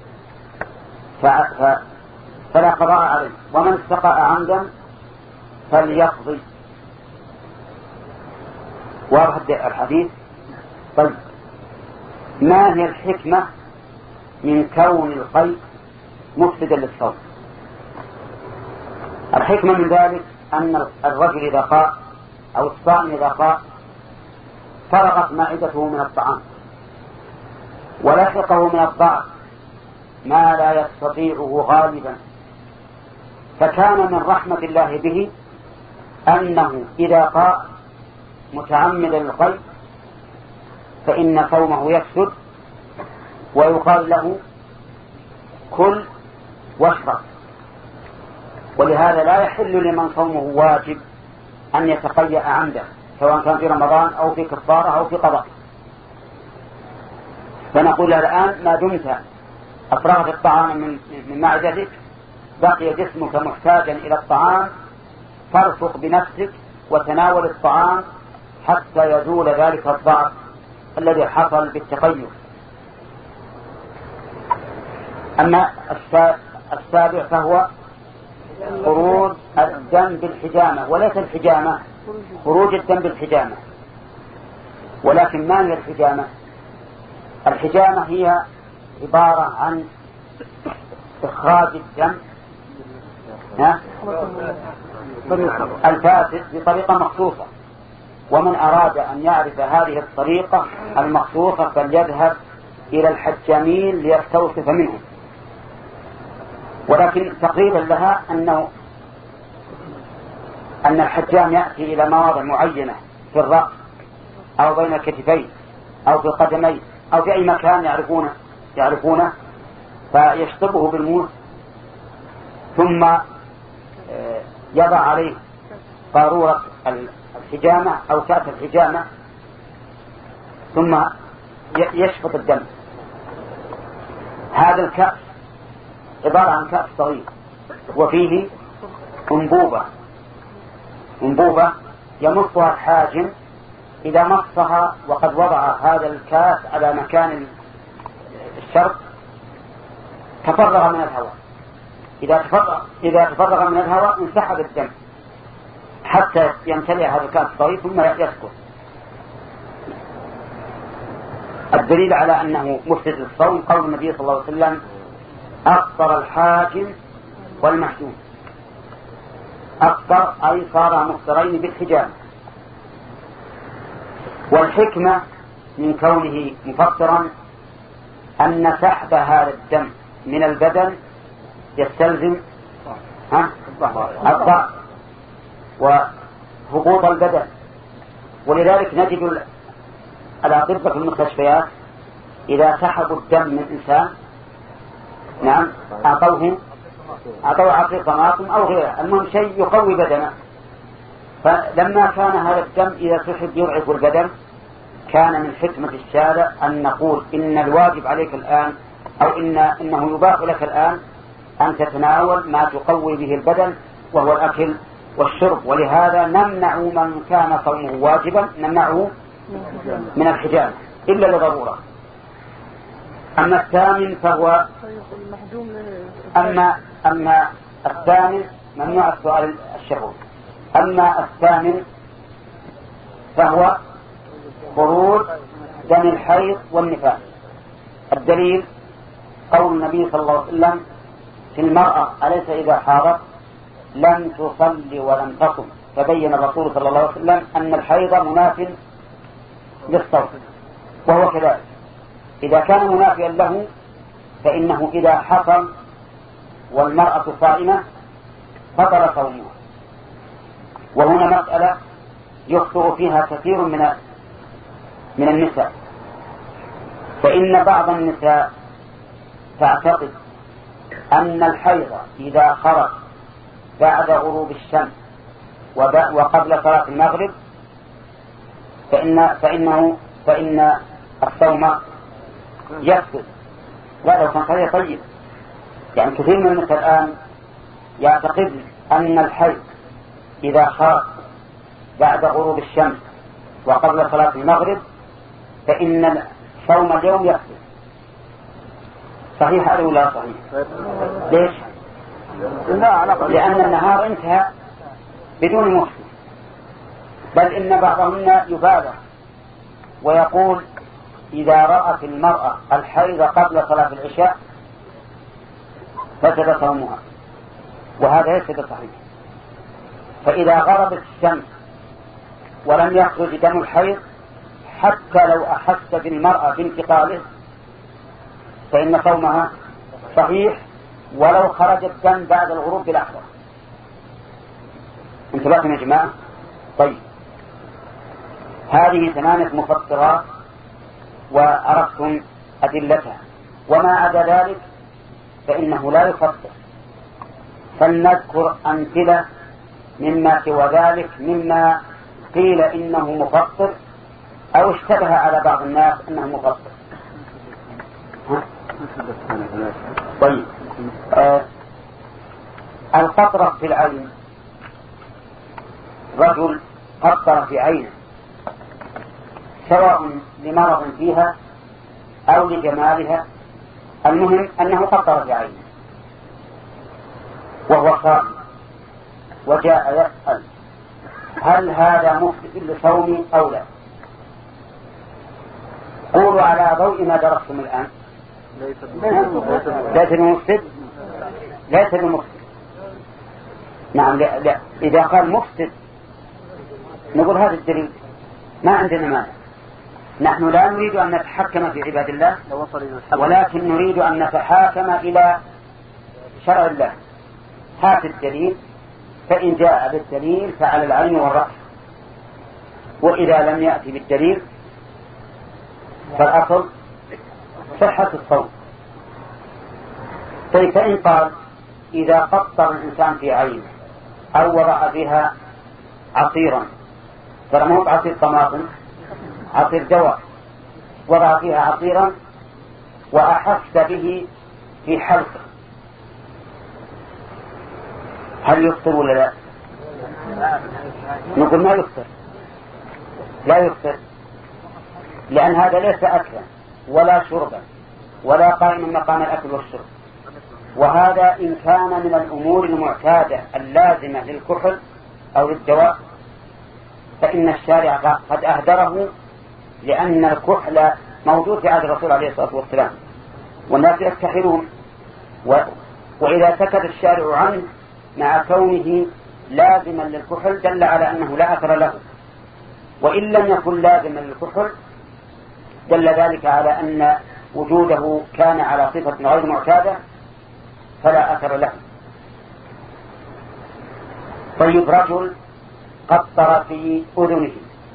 فلا قضاء عليه، ومن استقاء عمدا فليقضي. واضح الحديث؟ طيب، ما هي الحكمة من كون القيء مفسدا للصوم؟ الحكمة من ذلك أن الرجل إذا قاء أو الصائم إذا قاء فرغت معدته من الطعام ولحقه من الضعف ما لا يستطيعه غالبا، فكان من رحمة الله به أنه إذا قاء متعمدا للقيء فإن صومه يفسد، ويقال له: كل واشرب. ولهذا لا يحل لمن صومه واجب أن يتقيأ عمدا، سواء كان في رمضان أو في كفارة أو في قضاء. فنقول الآن: ما دمت أفرغت الطعام من, من معدتك، بقي جسمك محتاجا إلى الطعام، فارفق بنفسك وتناول الطعام حتى يزول ذلك الضعف الذي حصل بالتقيؤ. أما السابع فهو خروج الدم بالحجامة، وليس الحجامة، خروج الدم بالحجامة. ولكن ما هي الحجامة؟ الحجامة هي عبارة عن إخراج الدم الفاسد بطريقة مخصوصة، ومن أراد أن يعرف هذه الطريقة المخصوصة فليذهب إلى الحجامين ليستوصف منهم، ولكن تقريبا لها أنه أن الحجام يأتي إلى مواضع معينة في الرأس أو بين الكتفين أو في القدمين أو في أي مكان يعرفونه يعرفونه فيشطبه بالموس، ثم يضع عليه قارورة الحجامة أو كأس الحجامة ثم يشفط الدم. هذا الكأس عبارة عن كأس صغير وفيه أنبوبة أنبوبة يمصها الحاجم، إذا مصها وقد وضع هذا الكأس على مكان الشرط تفرغ من الهواء، إذا تفرغ, إذا تفرغ من الهواء انسحب الدم حتى يمتلئ هذا الكأس الصغير ثم يسكت. الدليل على أنه مفسد للصوم قول النبي صلى الله عليه وسلم أفطر الحاجم والمحجوم. أفطر أي صار مفطرين بالحجام. والحكمة من كونه مفطرا أن سحب هذا الدم من البدن يستلزم الضعف وهبوط البدن، ولذلك نجد الأطباء في المستشفيات إذا سحبوا الدم من إنسان نعم أعطوه أعطوه عصير طماطم أو غيره، المهم شيء يقوي بدنه. فلما كان هذا الدم إذا سحب يضعف البدن كان من حكمة الشارع أن نقول إن الواجب عليك الآن أو إن إنه يباح لك الآن أن تتناول ما تقوي به البدن وهو الأكل والشرب، ولهذا نمنع من كان صومه واجبا نمنعه من الحجامة إلا لضرورة. أما الثامن فهو أما أما الثامن ممنوع السؤال الشهوي. أما الثامن فهو خروج دم الحيض والنفاس. الدليل قول النبي صلى الله عليه وسلم في المرأة أليس إذا حاضت لم تصلي ولم تصم، فبين الرسول صلى الله عليه وسلم أن الحيض مناف للصوم، وهو كذلك إذا كان منافيا له فإنه إذا حصل والمرأة صائمة فطر صومها. وهنا مسألة يخطئ فيها كثير من من النساء، فإن بعض النساء تعتقد أن الحيض إذا خرج بعد غروب الشمس وقبل صلاة المغرب فإن فإنه فإن الصوم يفسد. لا، لو كان خير طيب. يعني كثير من الناس الآن يعتقد أن الحيض إذا خرج بعد غروب الشمس وقبل صلاة المغرب فإن صوم اليوم يفسد. صحيح هذا ولا صحيح؟ ليش؟ لأن النهار انتهى بدون مفسد، بل إن بعضهن يبالغ ويقول إذا رأت المرأة الحيض قبل صلاة العشاء فسد صومها، وهذا ليس صحيح. فإذا غربت الشمس ولم يخرج دم الحيض حتى لو أحس بالمرأة بانتقاله فإن صومها صحيح ولو خرج الدم بعد الغروب بلحظة. انتبهتم يا جماعة؟ طيب، هذه ثمانية مفطرات وعرفتم أدلتها، وما عدا ذلك فإنه لا يفطر. فلنذكر أمثلة مما سوى ذلك مما قيل إنه مفطر أو اشتبه على بعض الناس أنه مفطر. ها؟ طيب، آه القطرة في العين. رجل قطر في عينه سواء لمرض فيها أو لجمالها، المهم أنه قطر في عينه وهو صائم وجاء يسأل هل هذا مفسد لصومي أو لا؟ قولوا على ضوء ما درستم الآن. ليس بمفسد، ليس بمفسد. نعم، لا لا. إذا قال مفسد نقول هذا الدليل ما عندنا مانع، نحن لا نريد أن نتحكم في عباد الله، ولكن نريد أن نتحاكم إلى شرع الله. هات الدليل، فإن جاء بالدليل فعلى العين والرأس، وإذا لم يأتي بالدليل فالأصل صحة الصوم. طيب فإن قال إذا قطر الإنسان في عينه أو وضع فيها عصيرا، ترى مو بعصير طماطم، عصير دواء، وضع فيها عصيرا وأحس به في حلقه، هل يفطر ولا لا؟ نقول ما يفطر، لا يفطر، لأن هذا ليس أكلا ولا شربا ولا قائم مقام الأكل والشرب، وهذا إن كان من الأمور المعتادة اللازمة للكحل أو للدواء فإن الشارع قد أهدره، لأن الكحل موجود في عهد الرسول عليه الصلاة والسلام والناس يستحلون، و... وإذا سكت الشارع عنه مع كونه لازما للكحل دل على أنه لا أثر له، وإن لم يكن لازما للكحل دل ذلك على أن وجوده كان على صفة غير معتادة فلا أثر له. طيب رجل قطر في أذنه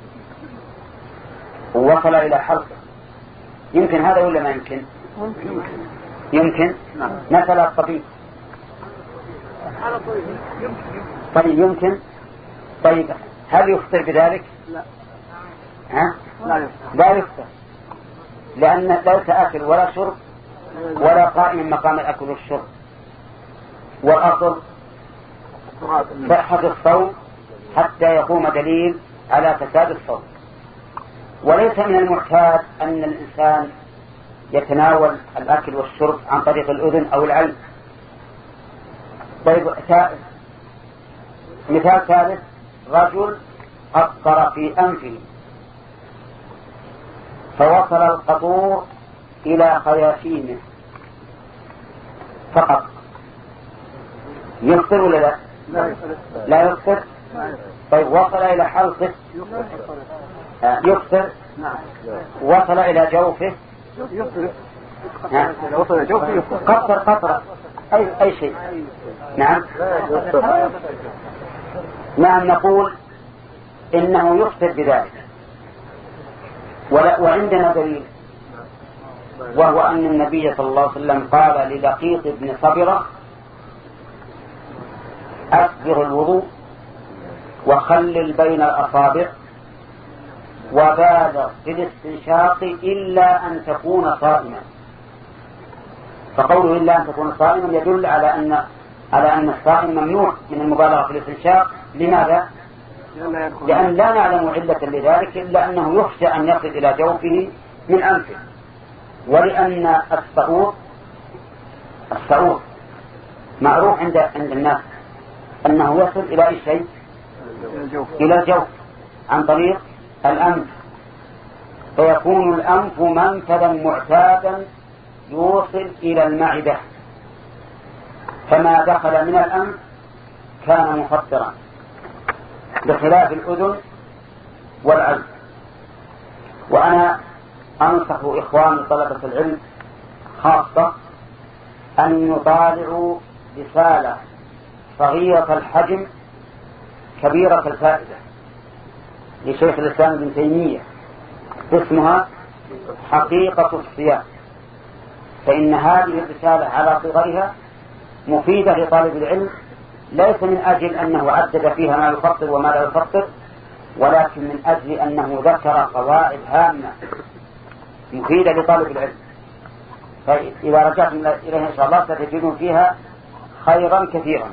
ووصل إلى حلقه، يمكن هذا ولا ما يمكن؟ يمكن. مثل الطبيب. طيب يمكن. طيب هل يفطر بذلك؟ لا. ها؟ لا يفطر. لا يفطر، لأن ليس أكل ولا شرب ولا قائم مقام الأكل والشرب، والأصل صحة الصوم حتى يقوم دليل على فساد الصوم. وليس من المعتاد أن الإنسان يتناول الأكل والشرب عن طريق الأذن أو العين. طيب مثال ثالث، رجل قطر في أنفه فوصل القطور إلى خياشيمه فقط، يفطر ولا لا؟ لا يفطر. طيب وصل إلى حلقه يفطر. وصل إلى جوفه قطر قطرة أي أي شيء. نعم نعم نقول إنه يفطر بذلك، وعندنا دليل، وهو أن النبي صلى الله عليه وسلم قال للقيط بن صبرة أكبر الوضوء وخلل بين الأصابع وبالغ في الاستنشاق إلا أن تكون صائما. فقوله إلا أن تكون صائما يدل على أن على أن الصائم ممنوع من المبالغة في الاستنشاق. لماذا؟ لأن لا نعلم علة لذلك إلا أنه يخشى أن يصل إلى جوفه من أنفه، ولأن الصعود الصعود معروف عند عند الناس أنه يصل إلى أي شيء؟ إلى الجوف عن طريق الأنف، فيكون الأنف منفذا معتادا يوصل إلى المعدة، فما دخل من الأنف كان مفطرا، بخلاف الأذن والعين. وأنا أنصح إخواني طلبة العلم خاصة أن يطالعوا رسالة صغيرة الحجم كبيرة الفائدة لشيخ الإسلام ابن تيمية اسمها حقيقة الصيام، فإن هذه الرسالة على صغرها مفيدة لطالب العلم، ليس من أجل أنه عدد فيها ما يفطر وما لا يفطر، ولكن من أجل أنه ذكر قواعد هامة مفيدة لطالب العلم. فإذا رجعتم إليها إن شاء الله ستجدون فيها خيرا كثيرا.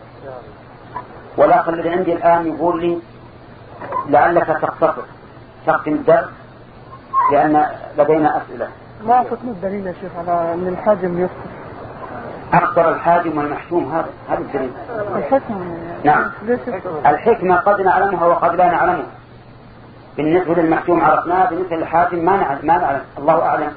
والأخ الذي عندي الآن يقول لي لعلك تختصر تختم الدرس لأن لدينا أسئلة. ما أعطتني الدليل يا شيخ على أن الحاجم يفطر. أخطر الحاجم والمحشوم، هذا هذا الدليل. الحكمة نعم الحكمة قد نعلمها وقد لا نعلمها. بالنسبة للمحشوم عرفناها، بالنسبة للحاجم ما نعلم ما نعلم الله أعلم.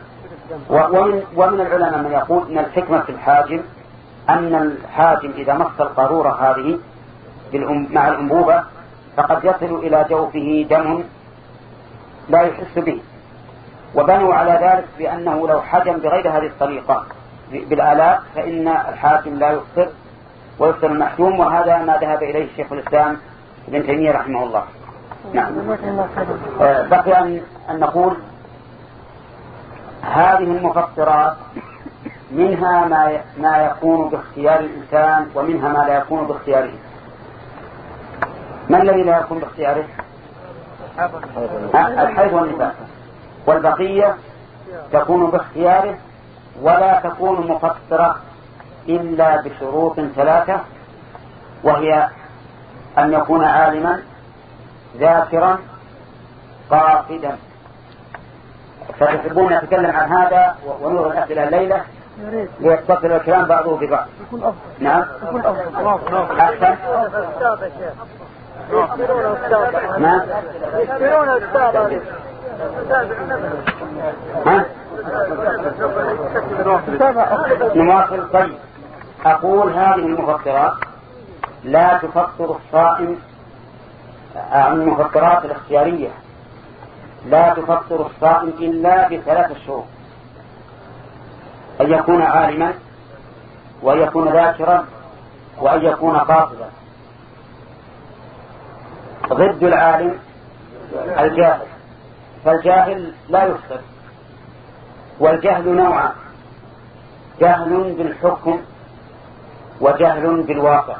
ومن ومن العلماء من يقول أن الحكمة في الحاجم أن الحاجم إذا مس القارورة هذه مع الأنبوبة فقد يصل إلى جوفه دم لا يحس به، وبنوا على ذلك بأنه لو حجم بغير هذه الطريقة بالآلاء فإن الحاكم لا يفطر ويفطر المحكوم، وهذا ما ذهب إليه الشيخ الإسلام ابن تيمية رحمه الله. نعم. آه بقي أن نقول هذه المفطرات منها ما ما يكون باختيار الإنسان ومنها ما لا يكون باختياره. ما الذي لا يكون باختياره؟ الحيض والنفاس، والبقية تكون باختياره ولا تكون مفطرة إلا بشروط ثلاثة، وهي أن يكون عالما ذاكرا قاصدا. فتحبون نتكلم عن هذا ونور الأسئلة الليلة ليتصل الكلام بعضه ببعض. نعم. أحسن. نعم. ها؟ نواصل. طيب أقول هذه المفطرات لا تفطر الصائم، المفطرات الاختيارية لا تفطر الصائم إلا بثلاث شروط: أن يكون عالما، وأن يكون ذاكرا، وأن يكون قاصدا. ضد العالم الجاهل، فالجاهل لا يفطر. والجهل نوعان: جهل بالحكم وجهل بالواقع.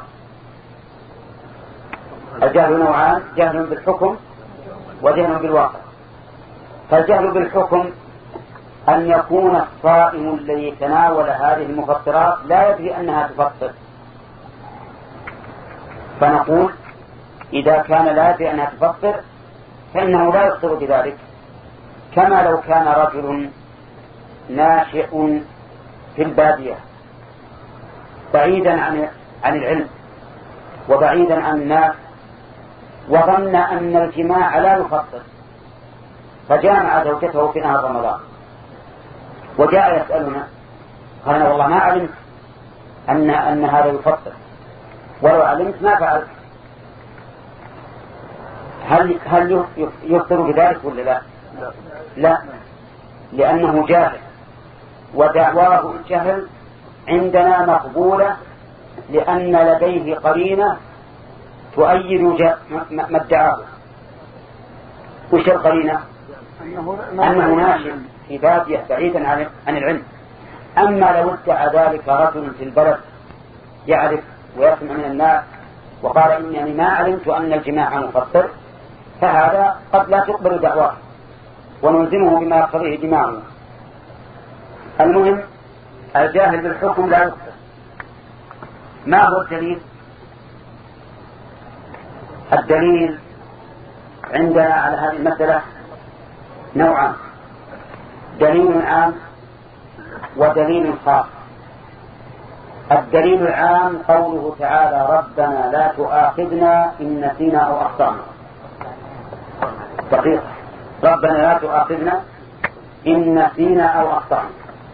الجهل نوعان: جهل بالحكم وجهل بالواقع. فالجهل بالحكم أن يكون الصائم الذي تناول هذه المفطرات لا يدري أنها تفطر، فنقول إذا كان لا يدري أنها تفطر فإنه لا يفطر بذلك، كما لو كان رجل ناشئ في البادية بعيدا عن عن العلم وبعيدا عن الناس، وظن أن الجماع لا يفطر، فجامع زوجته في نهار رمضان وجاء يسألنا، قال والله ما علمت أن أن هذا يفطر، ولو علمت ما فعلت. هل هل يفطر بذلك ولا لا؟ لا، لأنه جاهل، ودعواه الجهل عندنا مقبولة لأن لديه قرينة تؤيد ما ادعاه. وش القرينة؟ أنه ناشئ في بادية بعيدا عن العلم. أما لو ادعى ذلك رجل في البلد يعرف ويسمع من الناس وقال إنني ما علمت أن الجماع مفطر، فهذا قد لا تقبل دعواه ونلزمه بما يقتضيه جماعه. المهم الجاهل بالحكم لا يفطر. ما هو الدليل؟ الدليل عندنا على هذه المسألة نوعان: دليل عام ودليل خاص. الدليل العام قوله تعالى: ربنا لا تؤاخذنا إن نسينا أو أخطأنا. دقيقة: ربنا لا تؤاخذنا إن نسينا أو أخطأنا.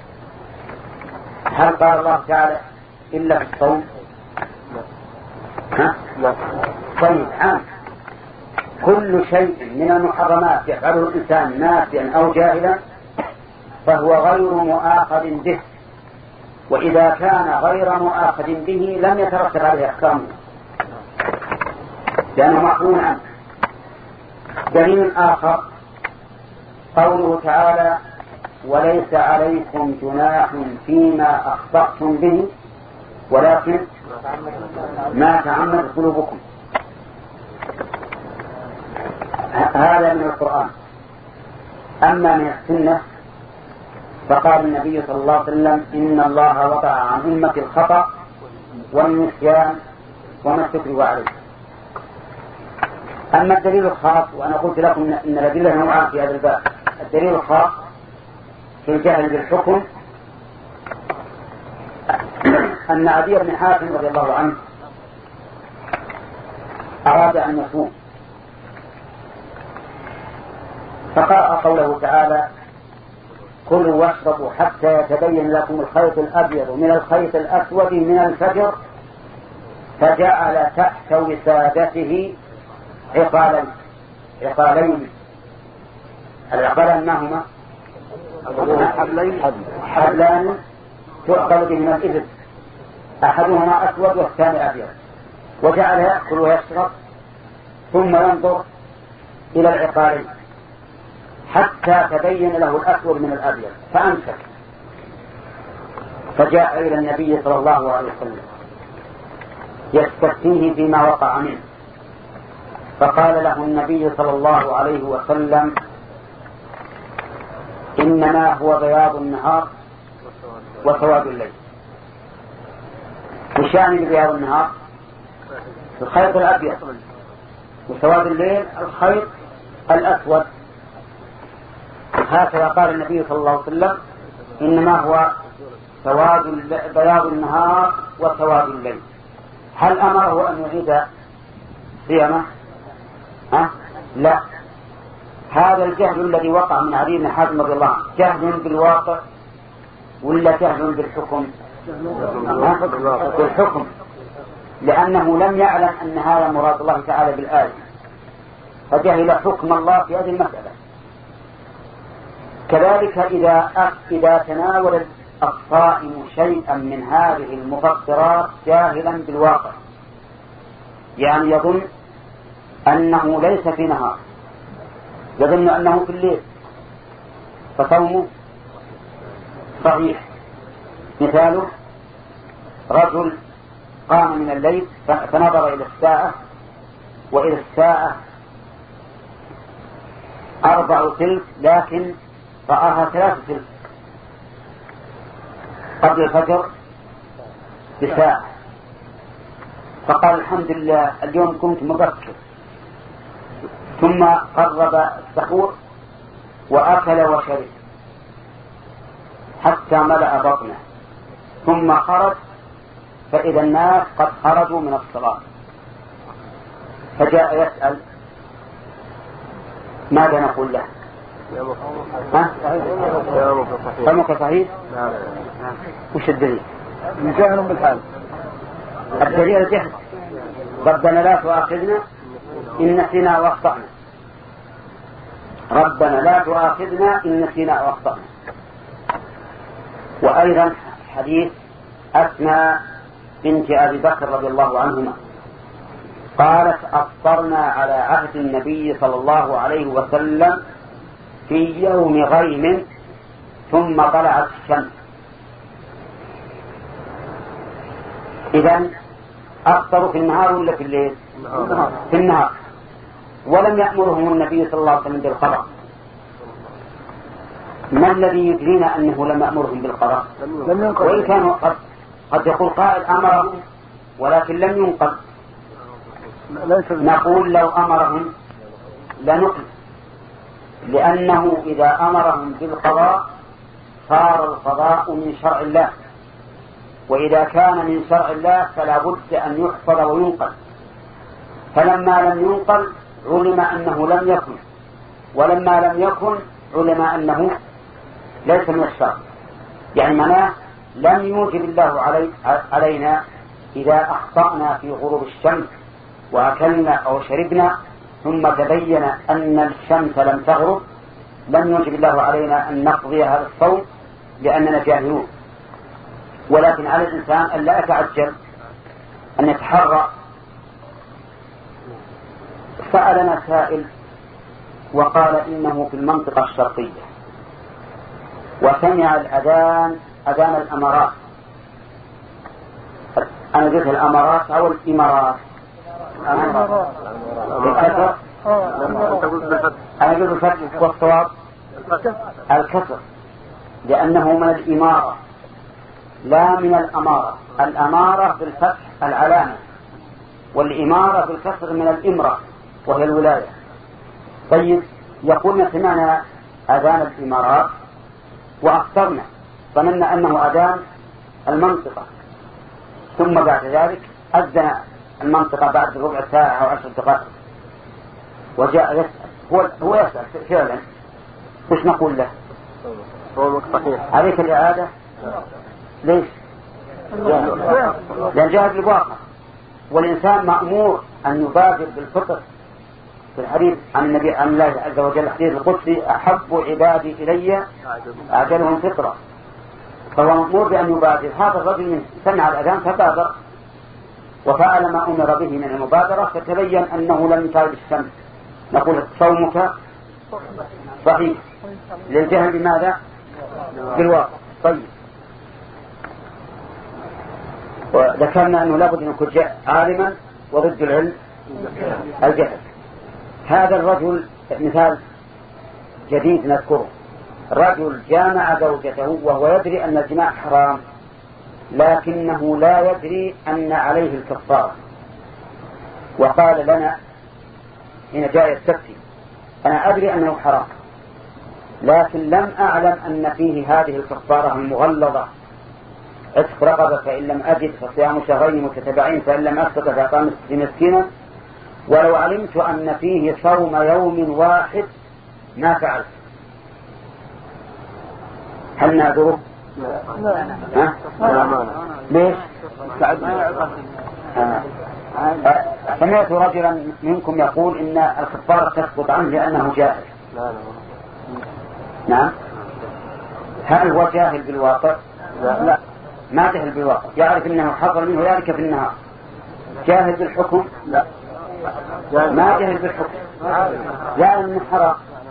هل قال الله تعالى إلا في الصوم؟ ها؟ لا. طيب عام: كل شيء من المحرمات يفعله الإنسان ناسيا أو جاهلا فهو غير مؤاخذ به، وإذا كان غير مؤاخذ به لم يترتب عليه أحكامه لأنه محروم عنه. دليل آخر قوله تعالى: وليس عليكم جناح فيما أخطأتم به ولكن ما تعمدت قلوبكم. هذا من القرآن. أما من السنة فقال النبي صلى الله عليه وسلم: إن الله وضع عن أمة الخطأ والنسيان وما استكرهوا عليه. أما الدليل الخاص، وأنا قلت لكم إن الأدلة نوعان في هذا الباب: الدليل الخاص في الجهل بالحكم أن عدي بن حاتم رضي الله عنه أراد أن يصوم، فقرأ قوله تعالى: كلوا واشربوا حتى يتبين لكم الخيط الأبيض من الخيط الأسود من الفجر، فجعل تحت وسادته عقالين عقالين العقلان ما هما؟ حبلان تؤخذ بهما الإبل، أحدهما أسود والثاني أبيض، وجعل يأكل ويشرب ثم ينظر إلى العقارين حتى تبين له الأسود من الأبيض فأمسك، فجاء إلى النبي صلى الله عليه وسلم يستفتيه فيما وقع منه، فقال له النبي صلى الله عليه وسلم: إنما هو بياض النهار وسواد الليل. وش يعني بياض النهار؟ الخيط الأبيض، وسواد الليل الخيط الأسود. هكذا قال النبي صلى الله عليه وسلم: إنما هو سواد بياض النهار وسواد الليل. هل أمره أن يعيد صيامه؟ أه؟ لا. هذا الجهل الذي وقع من علي بن حاتم رضي الله عنه جهل بالواقع ولا جهل بالحكم؟ بالحكم، لأنه لم يعلم أن هذا مراد الله تعالى بالآية، فجهل حكم الله في هذه المسألة. كذلك إذا إذا تناول الصائم شيئا من هذه المفطرات جاهلا بالواقع، يعني يظن أنه ليس في نهار، يظن أنه في الليل، فصومه صحيح. مثاله: رجل قام من الليل فنظر إلى الساعة وإلى الساعة أربع تلك، لكن رآها ثلاث تلك قبل الفجر بساعة، فقال: الحمد لله اليوم كنت مبكر. ثم قرب السحور وأكل وشرب حتى ملأ بطنه، ثم خرج فإذا الناس قد خرجوا من الصلاة، فجاء يسأل: ماذا نقول له؟ صومك صحيح؟ وش الدليل؟ جهل بالحال. الدليل الجهل. ربنا لا تؤاخذنا إن نسينا واخطأنا، ربنا لا تؤاخذنا إن نسينا واخطأنا. وأيضا حديث أسماء بنت أبي بكر رضي الله عنهما قالت: أفطرنا على عهد النبي صلى الله عليه وسلم في يوم غيم ثم طلعت الشمس. إذن أفطروا في النهار ولا في الليل؟ في النهار. ولم يأمرهم النبي صلى الله عليه وسلم بالقضاء. ما الذي يدرينا أنه لم يأمرهم بالقضاء؟ وإن كانوا قد, قد يقول قائل أمرهم ولكن لم ينقض، نقول لو أمرهم لنقل، لأنه إذا أمرهم بالقضاء صار القضاء من شرع الله، وإذا كان من شرع الله فلا بد أن يحفظ وينقل، فلما لم ينقل علم أنه لم يكن، ولما لم يكن علم أنه ليس من الشرع. يعني معناه لم يوجب الله علي علينا إذا أخطأنا في غروب الشمس وأكلنا أو شربنا ثم تبين أن الشمس لم تغرب، لم يوجب الله علينا أن نقضي هذا الصوم لأننا جاهلون، ولكن على الإنسان أن لا يتعجل، أن يتحرى. سألنا سائل وقال إنه في المنطقة الشرقية وسمع الأذان أذان الأمارات. أنا قلت الأمارات أو الإمارات؟ بالكسر. أنا قلت الفتح والصواب الكسر، لأنه من الإمارة لا من الأمارة. الأمارة بالفتح العلامة، والإمارة بالكسر من الإمرة وهي الولاية. طيب، يقولنا سمعنا أذان الإمارات وأخطرنا، ظننا أنه أذان المنطقة، ثم بعد ذلك أذن المنطقة بعد ربع ساعة أو عشر دقائق، وجاء يسأل. هو, هو يسأل فعلا، وش نقول له؟ عليك الإعادة. ليش؟ لأن جاء بالواقع، والإنسان مأمور أن يبادر بالفطر في الحديث عن النبي عن الله عز وجل الحديث القدسي أحب عبادي إلي أعجلهم فطرة، فهو مأمور بأن يبادر. هذا الرجل سمع الأذان فبادر وفعل ما أمر به من المبادرة، فتبين أنه لم يطالب الشمس، نقول صومك صحيح للجهل بماذا؟ بالواقع. طيب، وذكرنا أنه لابد أن يكون عالما وضد العلم الجهل. هذا الرجل مثال جديد نذكره، رجل جامع زوجته وهو يدري أن الجماع حرام، لكنه لا يدري أن عليه الكفارة، وقال لنا حين جاء يستفتي أنا أدري أنه حرام لكن لم أعلم أن فيه هذه الكفارة المغلظة، عتق رقبة فإن لم أجد فصيام شهرين متتابعين فإن لم أستطع فإطعام مسكينا، ولو علمت أن فيه صوم يوم واحد ما فعلت. هل نعذره؟ ها؟ ليش؟ سمعت رجلا منكم يقول إن الكفارة تسقط عنه لأنه جاهل. نعم. هل هو جاهل بالواقع؟ لا، ما جاهل بالواقع، يعرف أنه حصل منه ذلك في النهار. جاهل بالحكم؟ لا، ما جاهل بالحكم، يعلم من حرام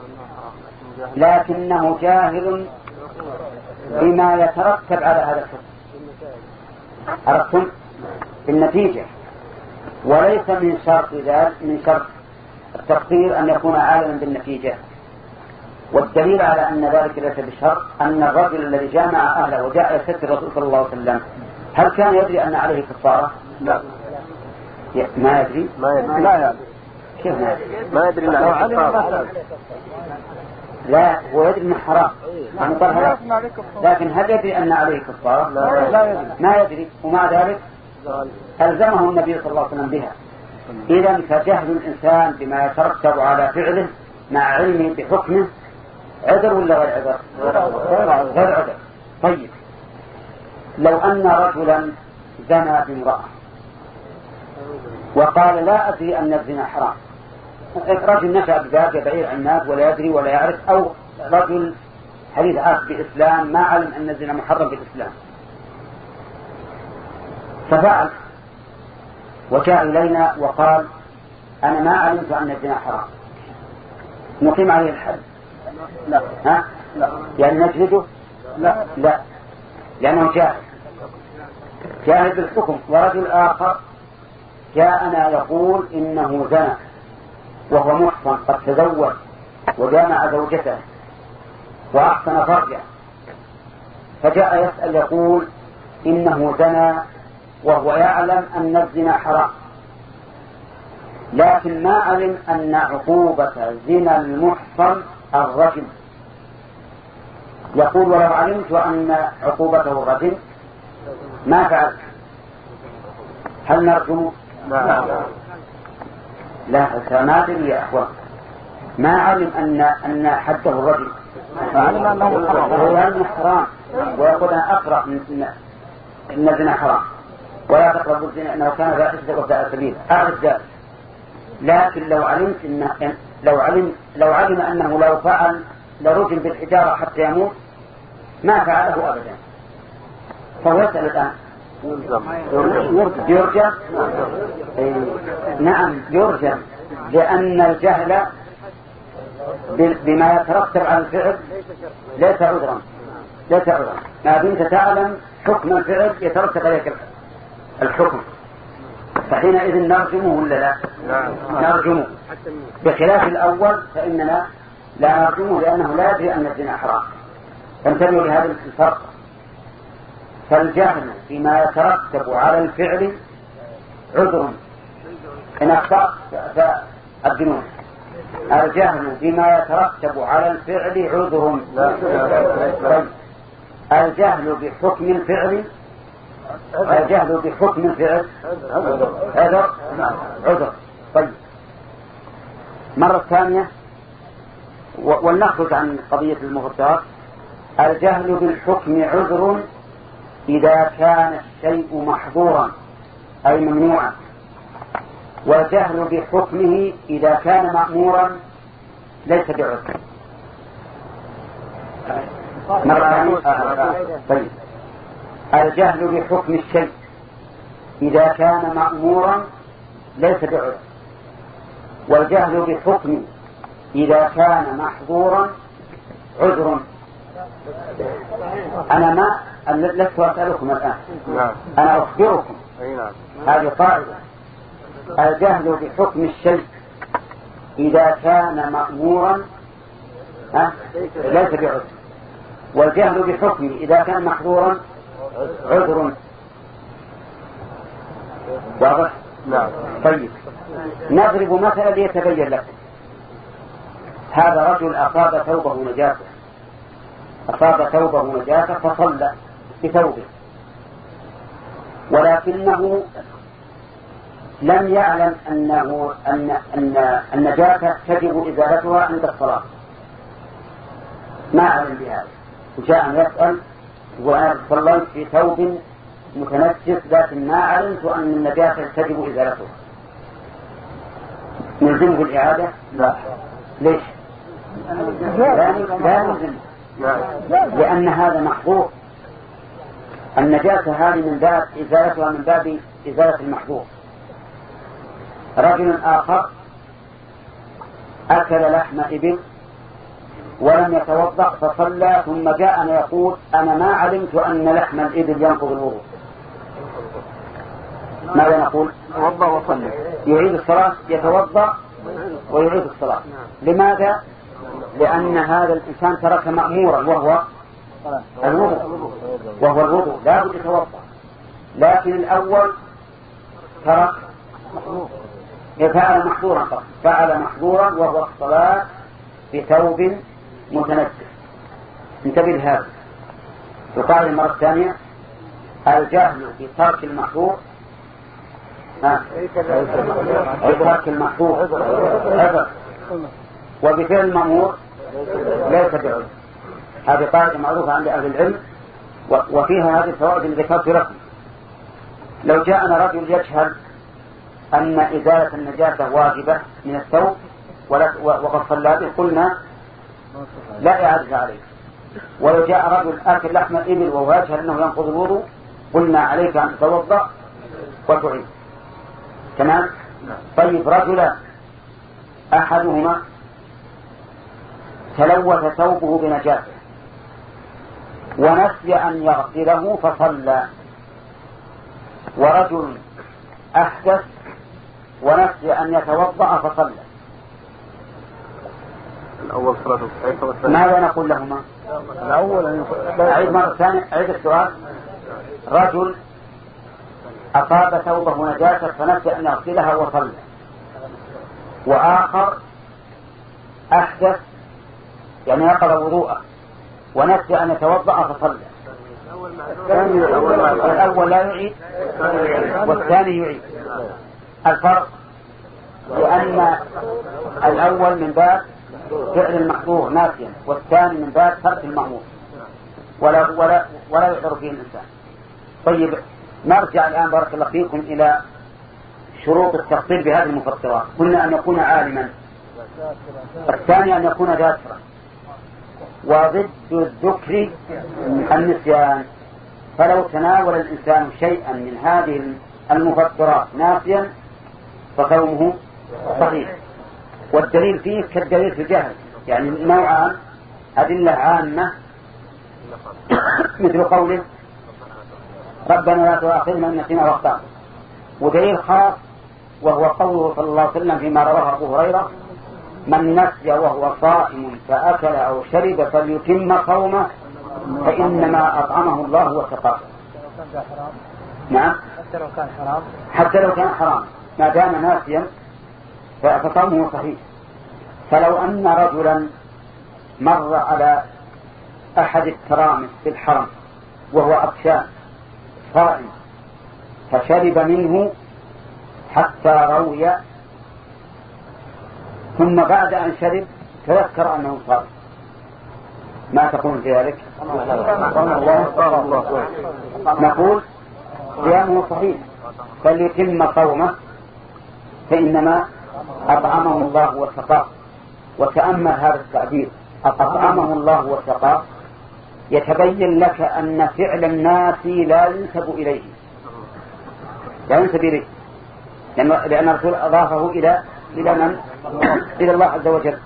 لكنه جاهل بما يترتب على هذا الحكم. عرفتم؟ النتيجة. وليس من شرط ذلك من شرط التقدير أن يكون عالما بالنتيجة، والدليل على أن ذلك ليس بشرط أن الرجل الذي جامع أهله وجاء يستر الرسول صلى الله عليه وسلم هل كان يدري أن عليه كفارة؟ لا، ما يدري. ما يدري. لا يعني. كيف ما يدري؟ ما يدري أنه عليه. لا، هو يدري أنه حرام لكن هل يدري أن عليه كفارة؟ لا يدري. ما يدري، ومع ذلك ألزمه النبي صلى الله عليه وسلم بها. إذن فجهل الإنسان بما يترتب على فعله مع علمه بحكمه عذر ولا غير عذر؟ غير عذر. طيب، لو أن رجلا زنى بامرأة وقال لا أدري أن الزنا حرام، رجل نشأ بذلك بعيد عن الناس ولا يدري ولا يعرف، أو رجل حديث عهد بإسلام ما علم أن الزنا محرم بالإسلام ففعل وجاء إلينا وقال أنا ما علمت أن الزنا حرام، نقيم عليه الحد؟ لا. ها؟ لا. يعني نجلده؟ لا. لا، لأنه جاهل جاهل بالحكم. ورجل آخر جاءنا يقول إنه زنى وهو محصن قد تزوج وجامع زوجته وأحسن فرجه، فجاء يسأل يقول إنه زنى وهو يعلم أن الزنا حرام لكن ما علم أن عقوبة زنا المحصن الرجم. يقول ولو علمت أن عقوبته الرجم ما فعلت، هل نرجم؟ لا لا، ما أدري يا أخوان، ما علم أن أن حده الرجم، فعلم أنه حرام ويقول أنا أقرأ من إن الزنا حرام ولا تقربوا الزنا إنه كان فاحشة وساء سبيلا، أعرف ذلك. لكن لو علمت إن لو علم لو علم أنه لو فعل لرجم بالحجارة حتى يموت ما فعله أبدا، فهو يسأل الآن يرجم؟ نعم يرجم، لأن الجهل بما يترتب على الفعل ليس عذرا ليس عذرا ما دمت تعلم حكم الفعل يترتب عليك الحكم، فحينئذ نرجمه ولا لا؟ نرجمه، بخلاف الأول فإننا لا نرجمه لأنه لا يدري أن الزنا حرام. فانتبهوا لهذا الفرق. فالجهل بما يترتب على الفعل عذر إن أخطأ فأقدمون، الجهل بما يترتب على الفعل عذر، الجهل بحكم الفعل الجهل بحكم الفعل عذر عذر. طيب، مرة ثانية ولنخرج عن قضية المغتاب. الجهل بالحكم عذر إذا كان الشيء محظورا أي ممنوعا، والجهل بحكمه إذا كان مأمورا ليس بعذر. طيب، الجهل بحكم الشيء إذا كان مأمورا ليس بعذر، والجهل بحكم إذا كان محظورا عذر. أنا ما لست أسألكم الآن، أنا أخبركم، هذه قاعدة. الجهل بحكم الشيء إذا كان مأمورا ليس بعذر، والجهل بحكمه إذا كان محظورا عذر. واضح؟ نعم. طيب، نضرب مثلا ليتبين لكم. هذا رجل أصاب ثوبه نجاسة، أصاب ثوبه نجاسة فصلى بثوبه، ولكنه لم يعلم أنه أن أن النجاسة تجب إزالتها عند الصلاة، ما علم بهذا، وجاء يسأل وأنا صليت في ثوب متنجس لكن ما علمت أن النجاسة تجب إزالتها، نلزمه الإعادة؟ لا. ليش؟ لا نلزم، لأن هذا محظور. النجاسة هذه من باب إزالتها من باب إزالة المحظور. رجل آخر أكل لحم إبل ولم يتوضأ فصلى، ثم جاءنا يقول أنا ما علمت أن لحم الإبل ينقض الوضوء، ماذا نقول؟ توضأ وصلي، يعيد الصلاة، يتوضأ ويعيد الصلاة. لماذا؟ لأن هذا الإنسان ترك مأمورا وهو الوضوء، وهو الوضوء لا بد يتوضأ، لكن الأول ترك فعل محظورا، فعل محظورا وهو الصلاة بثوب متنجس. انتبه لهذا. القاعدة المرة الثانية: الجهل بترك المحظور بترك المحظور عذر، وبفعل المأمور ليس بعذر. هذه قاعدة معروفة عند أهل العلم، وفيها هذه الفوائد اللي ذكرت لكم. لو جاءنا رجل يجهل أن إزالة النجاسة واجبة من الثوب وقد صلى به، قلنا لا إعادة عليه. ولو جاء رجل آكل لحم الإبل وهو يجهل أنه ينقض الوضوء، قلنا عليك أن تتوضأ وتعيد. تمام؟ طيب، رجل أحدهما تلوث ثوبه بنجاسة ونسي أن يغسله فصلى، ورجل أحدث ونسي أن يتوضأ فصلى، الأول صلاة الصحيحة والثاني ماذا نقول لهما؟ الأول أعيد مرة ثانية، أعيد السؤال. رجل أصاب ثوبه نجاسة فنسي أن يغسلها وصلى، وآخر أحدث يعني نقض وضوءه ونسي أن يتوضأ فصلى. الأول لا يعيد والثاني يعيد. الفرق لأن الأول من باب فعل المحظور ناسيا، والثاني من باب ترك المأمور، ولا ولا ولا يعذر فيه الإنسان. طيب، نرجع الآن بارك الله فيكم إلى شروط التفصيل بهذه المفطرات. قلنا أن يكون عالما، الثاني أن يكون ذاكرا، وضد الذكر النسيان. فلو تناول الإنسان شيئا من هذه المفطرات ناسيا فصومه صحيح. والدليل فيه كالدليل في الجهل، يعني نوعان أدلة عامة مثل قوله ربنا لا تؤاخذنا إن نسينا وأخطأنا، ودليل خاص وهو قوله صلى الله عليه وسلم فيما رواه أبو هريرة: من نسي وهو صائم فأكل أو شرب فليتم صومه فإنما أطعمه الله وسقاه. نعم، حتى لو كان حرام، حتى لو كان حرام ما دام ناسيا فصومه صحيح. فلو أن رجلا مر على أحد الترامس في الحرم وهو عطشان صائم فشرب منه حتى روي، ثم بعد أن شرب تذكر أنه صائم، ما تقول في ذلك؟ نقول صيامه صحيح، فليتم صومه فإنما أطعمه الله وسقاه. وتأمل هذا التعبير، أطعمه الله وسقاه، يتبين لك أن فعل الناس لا ينسب إليه، لا ينسب إليه، لأن الرسول أضافه إلى إلى من؟ إلى الله عز وجل.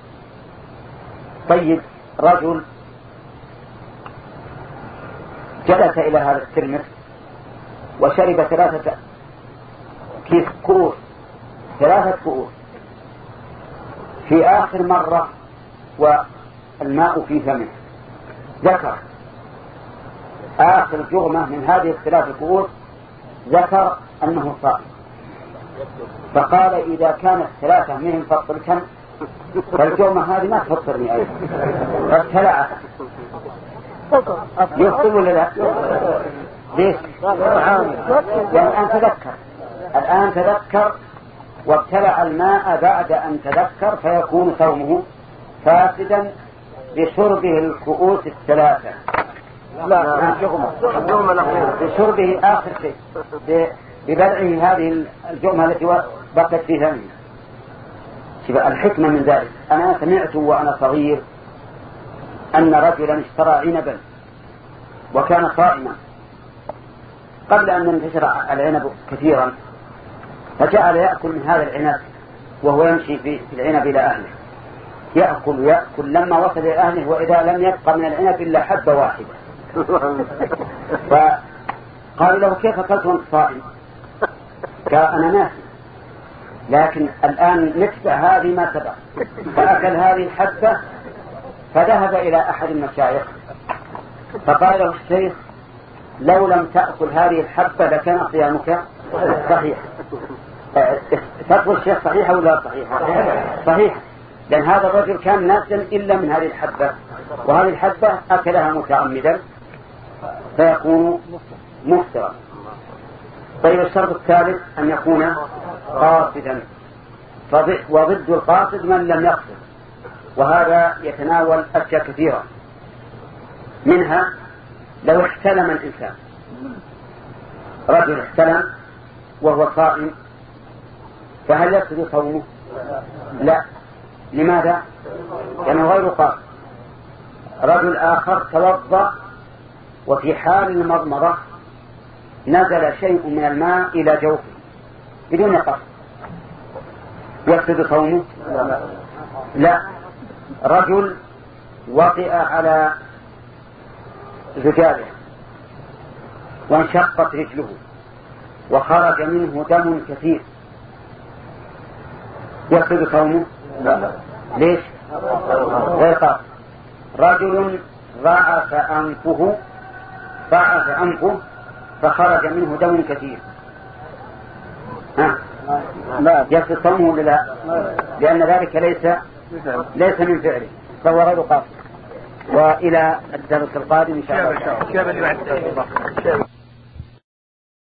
طيب، رجل جلس إلى هذا الترمس وشرب ثلاثة كيس كؤوس، ثلاثة كؤوس في آخر مرة والماء في فمه، ذكر آخر جرمة من هذه الثلاث كؤوس ذكر أنه صائم، فقال إذا كانت ثلاثة منهم فطر كم، فالجرمة هذه ما تفطرني أيضا، فابتلعت. يفطر ولا لا؟ ليش؟ لأن الآن تذكر، الآن تذكر وابتلع الماء بعد أن تذكر، فيكون صومه فاسدا بشربه الكؤوس الثلاثة. لا، بشربه آخر شيء، ببلعه هذه الجرمة التي بقت في فمه. الحكمة من ذلك، أنا سمعت وأنا صغير أن رجلا اشترى عنبا وكان صائما قبل أن ينتشر العنب كثيرا، فجعل يأكل من هذا العنب وهو يمشي في العنب إلى أهله، يأكل يأكل لما وصل إلى أهله وإذا لم يبقى من العنب إلا حبة واحدة. فقال له كيف أكلت وأنت صائم؟ قال أنا ناسي، لكن الآن نتبع هذه ما سبق، فأكل هذه الحبة، فذهب إلى أحد المشايخ فقال له الشيخ لو لم تأكل هذه الحبة لكان صيامك صحيح. تقول الشيخ صحيحة ولا صحيحة؟ صحيح، لأن هذا الرجل كان ناسا إلا من هذه الحبة، وهذه الحبة أكلها متعمدا فيكون مفترا. طيب، الشرط الثالث أن يكون قاصدا، وضد القاصد من لم يقصد، وهذا يتناول أشياء كثيرة، منها لو احتلم الإنسان، رجل احتلم وهو صائم، فهل يفسد صومه؟ لا. لماذا؟ لأنه غير قاصد. رجل آخر توضأ وفي حال المضمضة نزل شيء من الماء إلى جوفه بدون قصد، يفسد صومه؟ لا. رجل وطئ على زجاجه وانشقت رجله وخرج منه دم كثير، يفسد صومه؟ ليش؟ غير قاصد. رجل ضعف أنفه ضعف أنفه فخرج منه دم كثير، ها؟ يفسد صومه ولا لا؟ لأن ذلك ليس ليس من فعله، فهو غير قاصد. وإلى الدرس القادم إن شاء الله.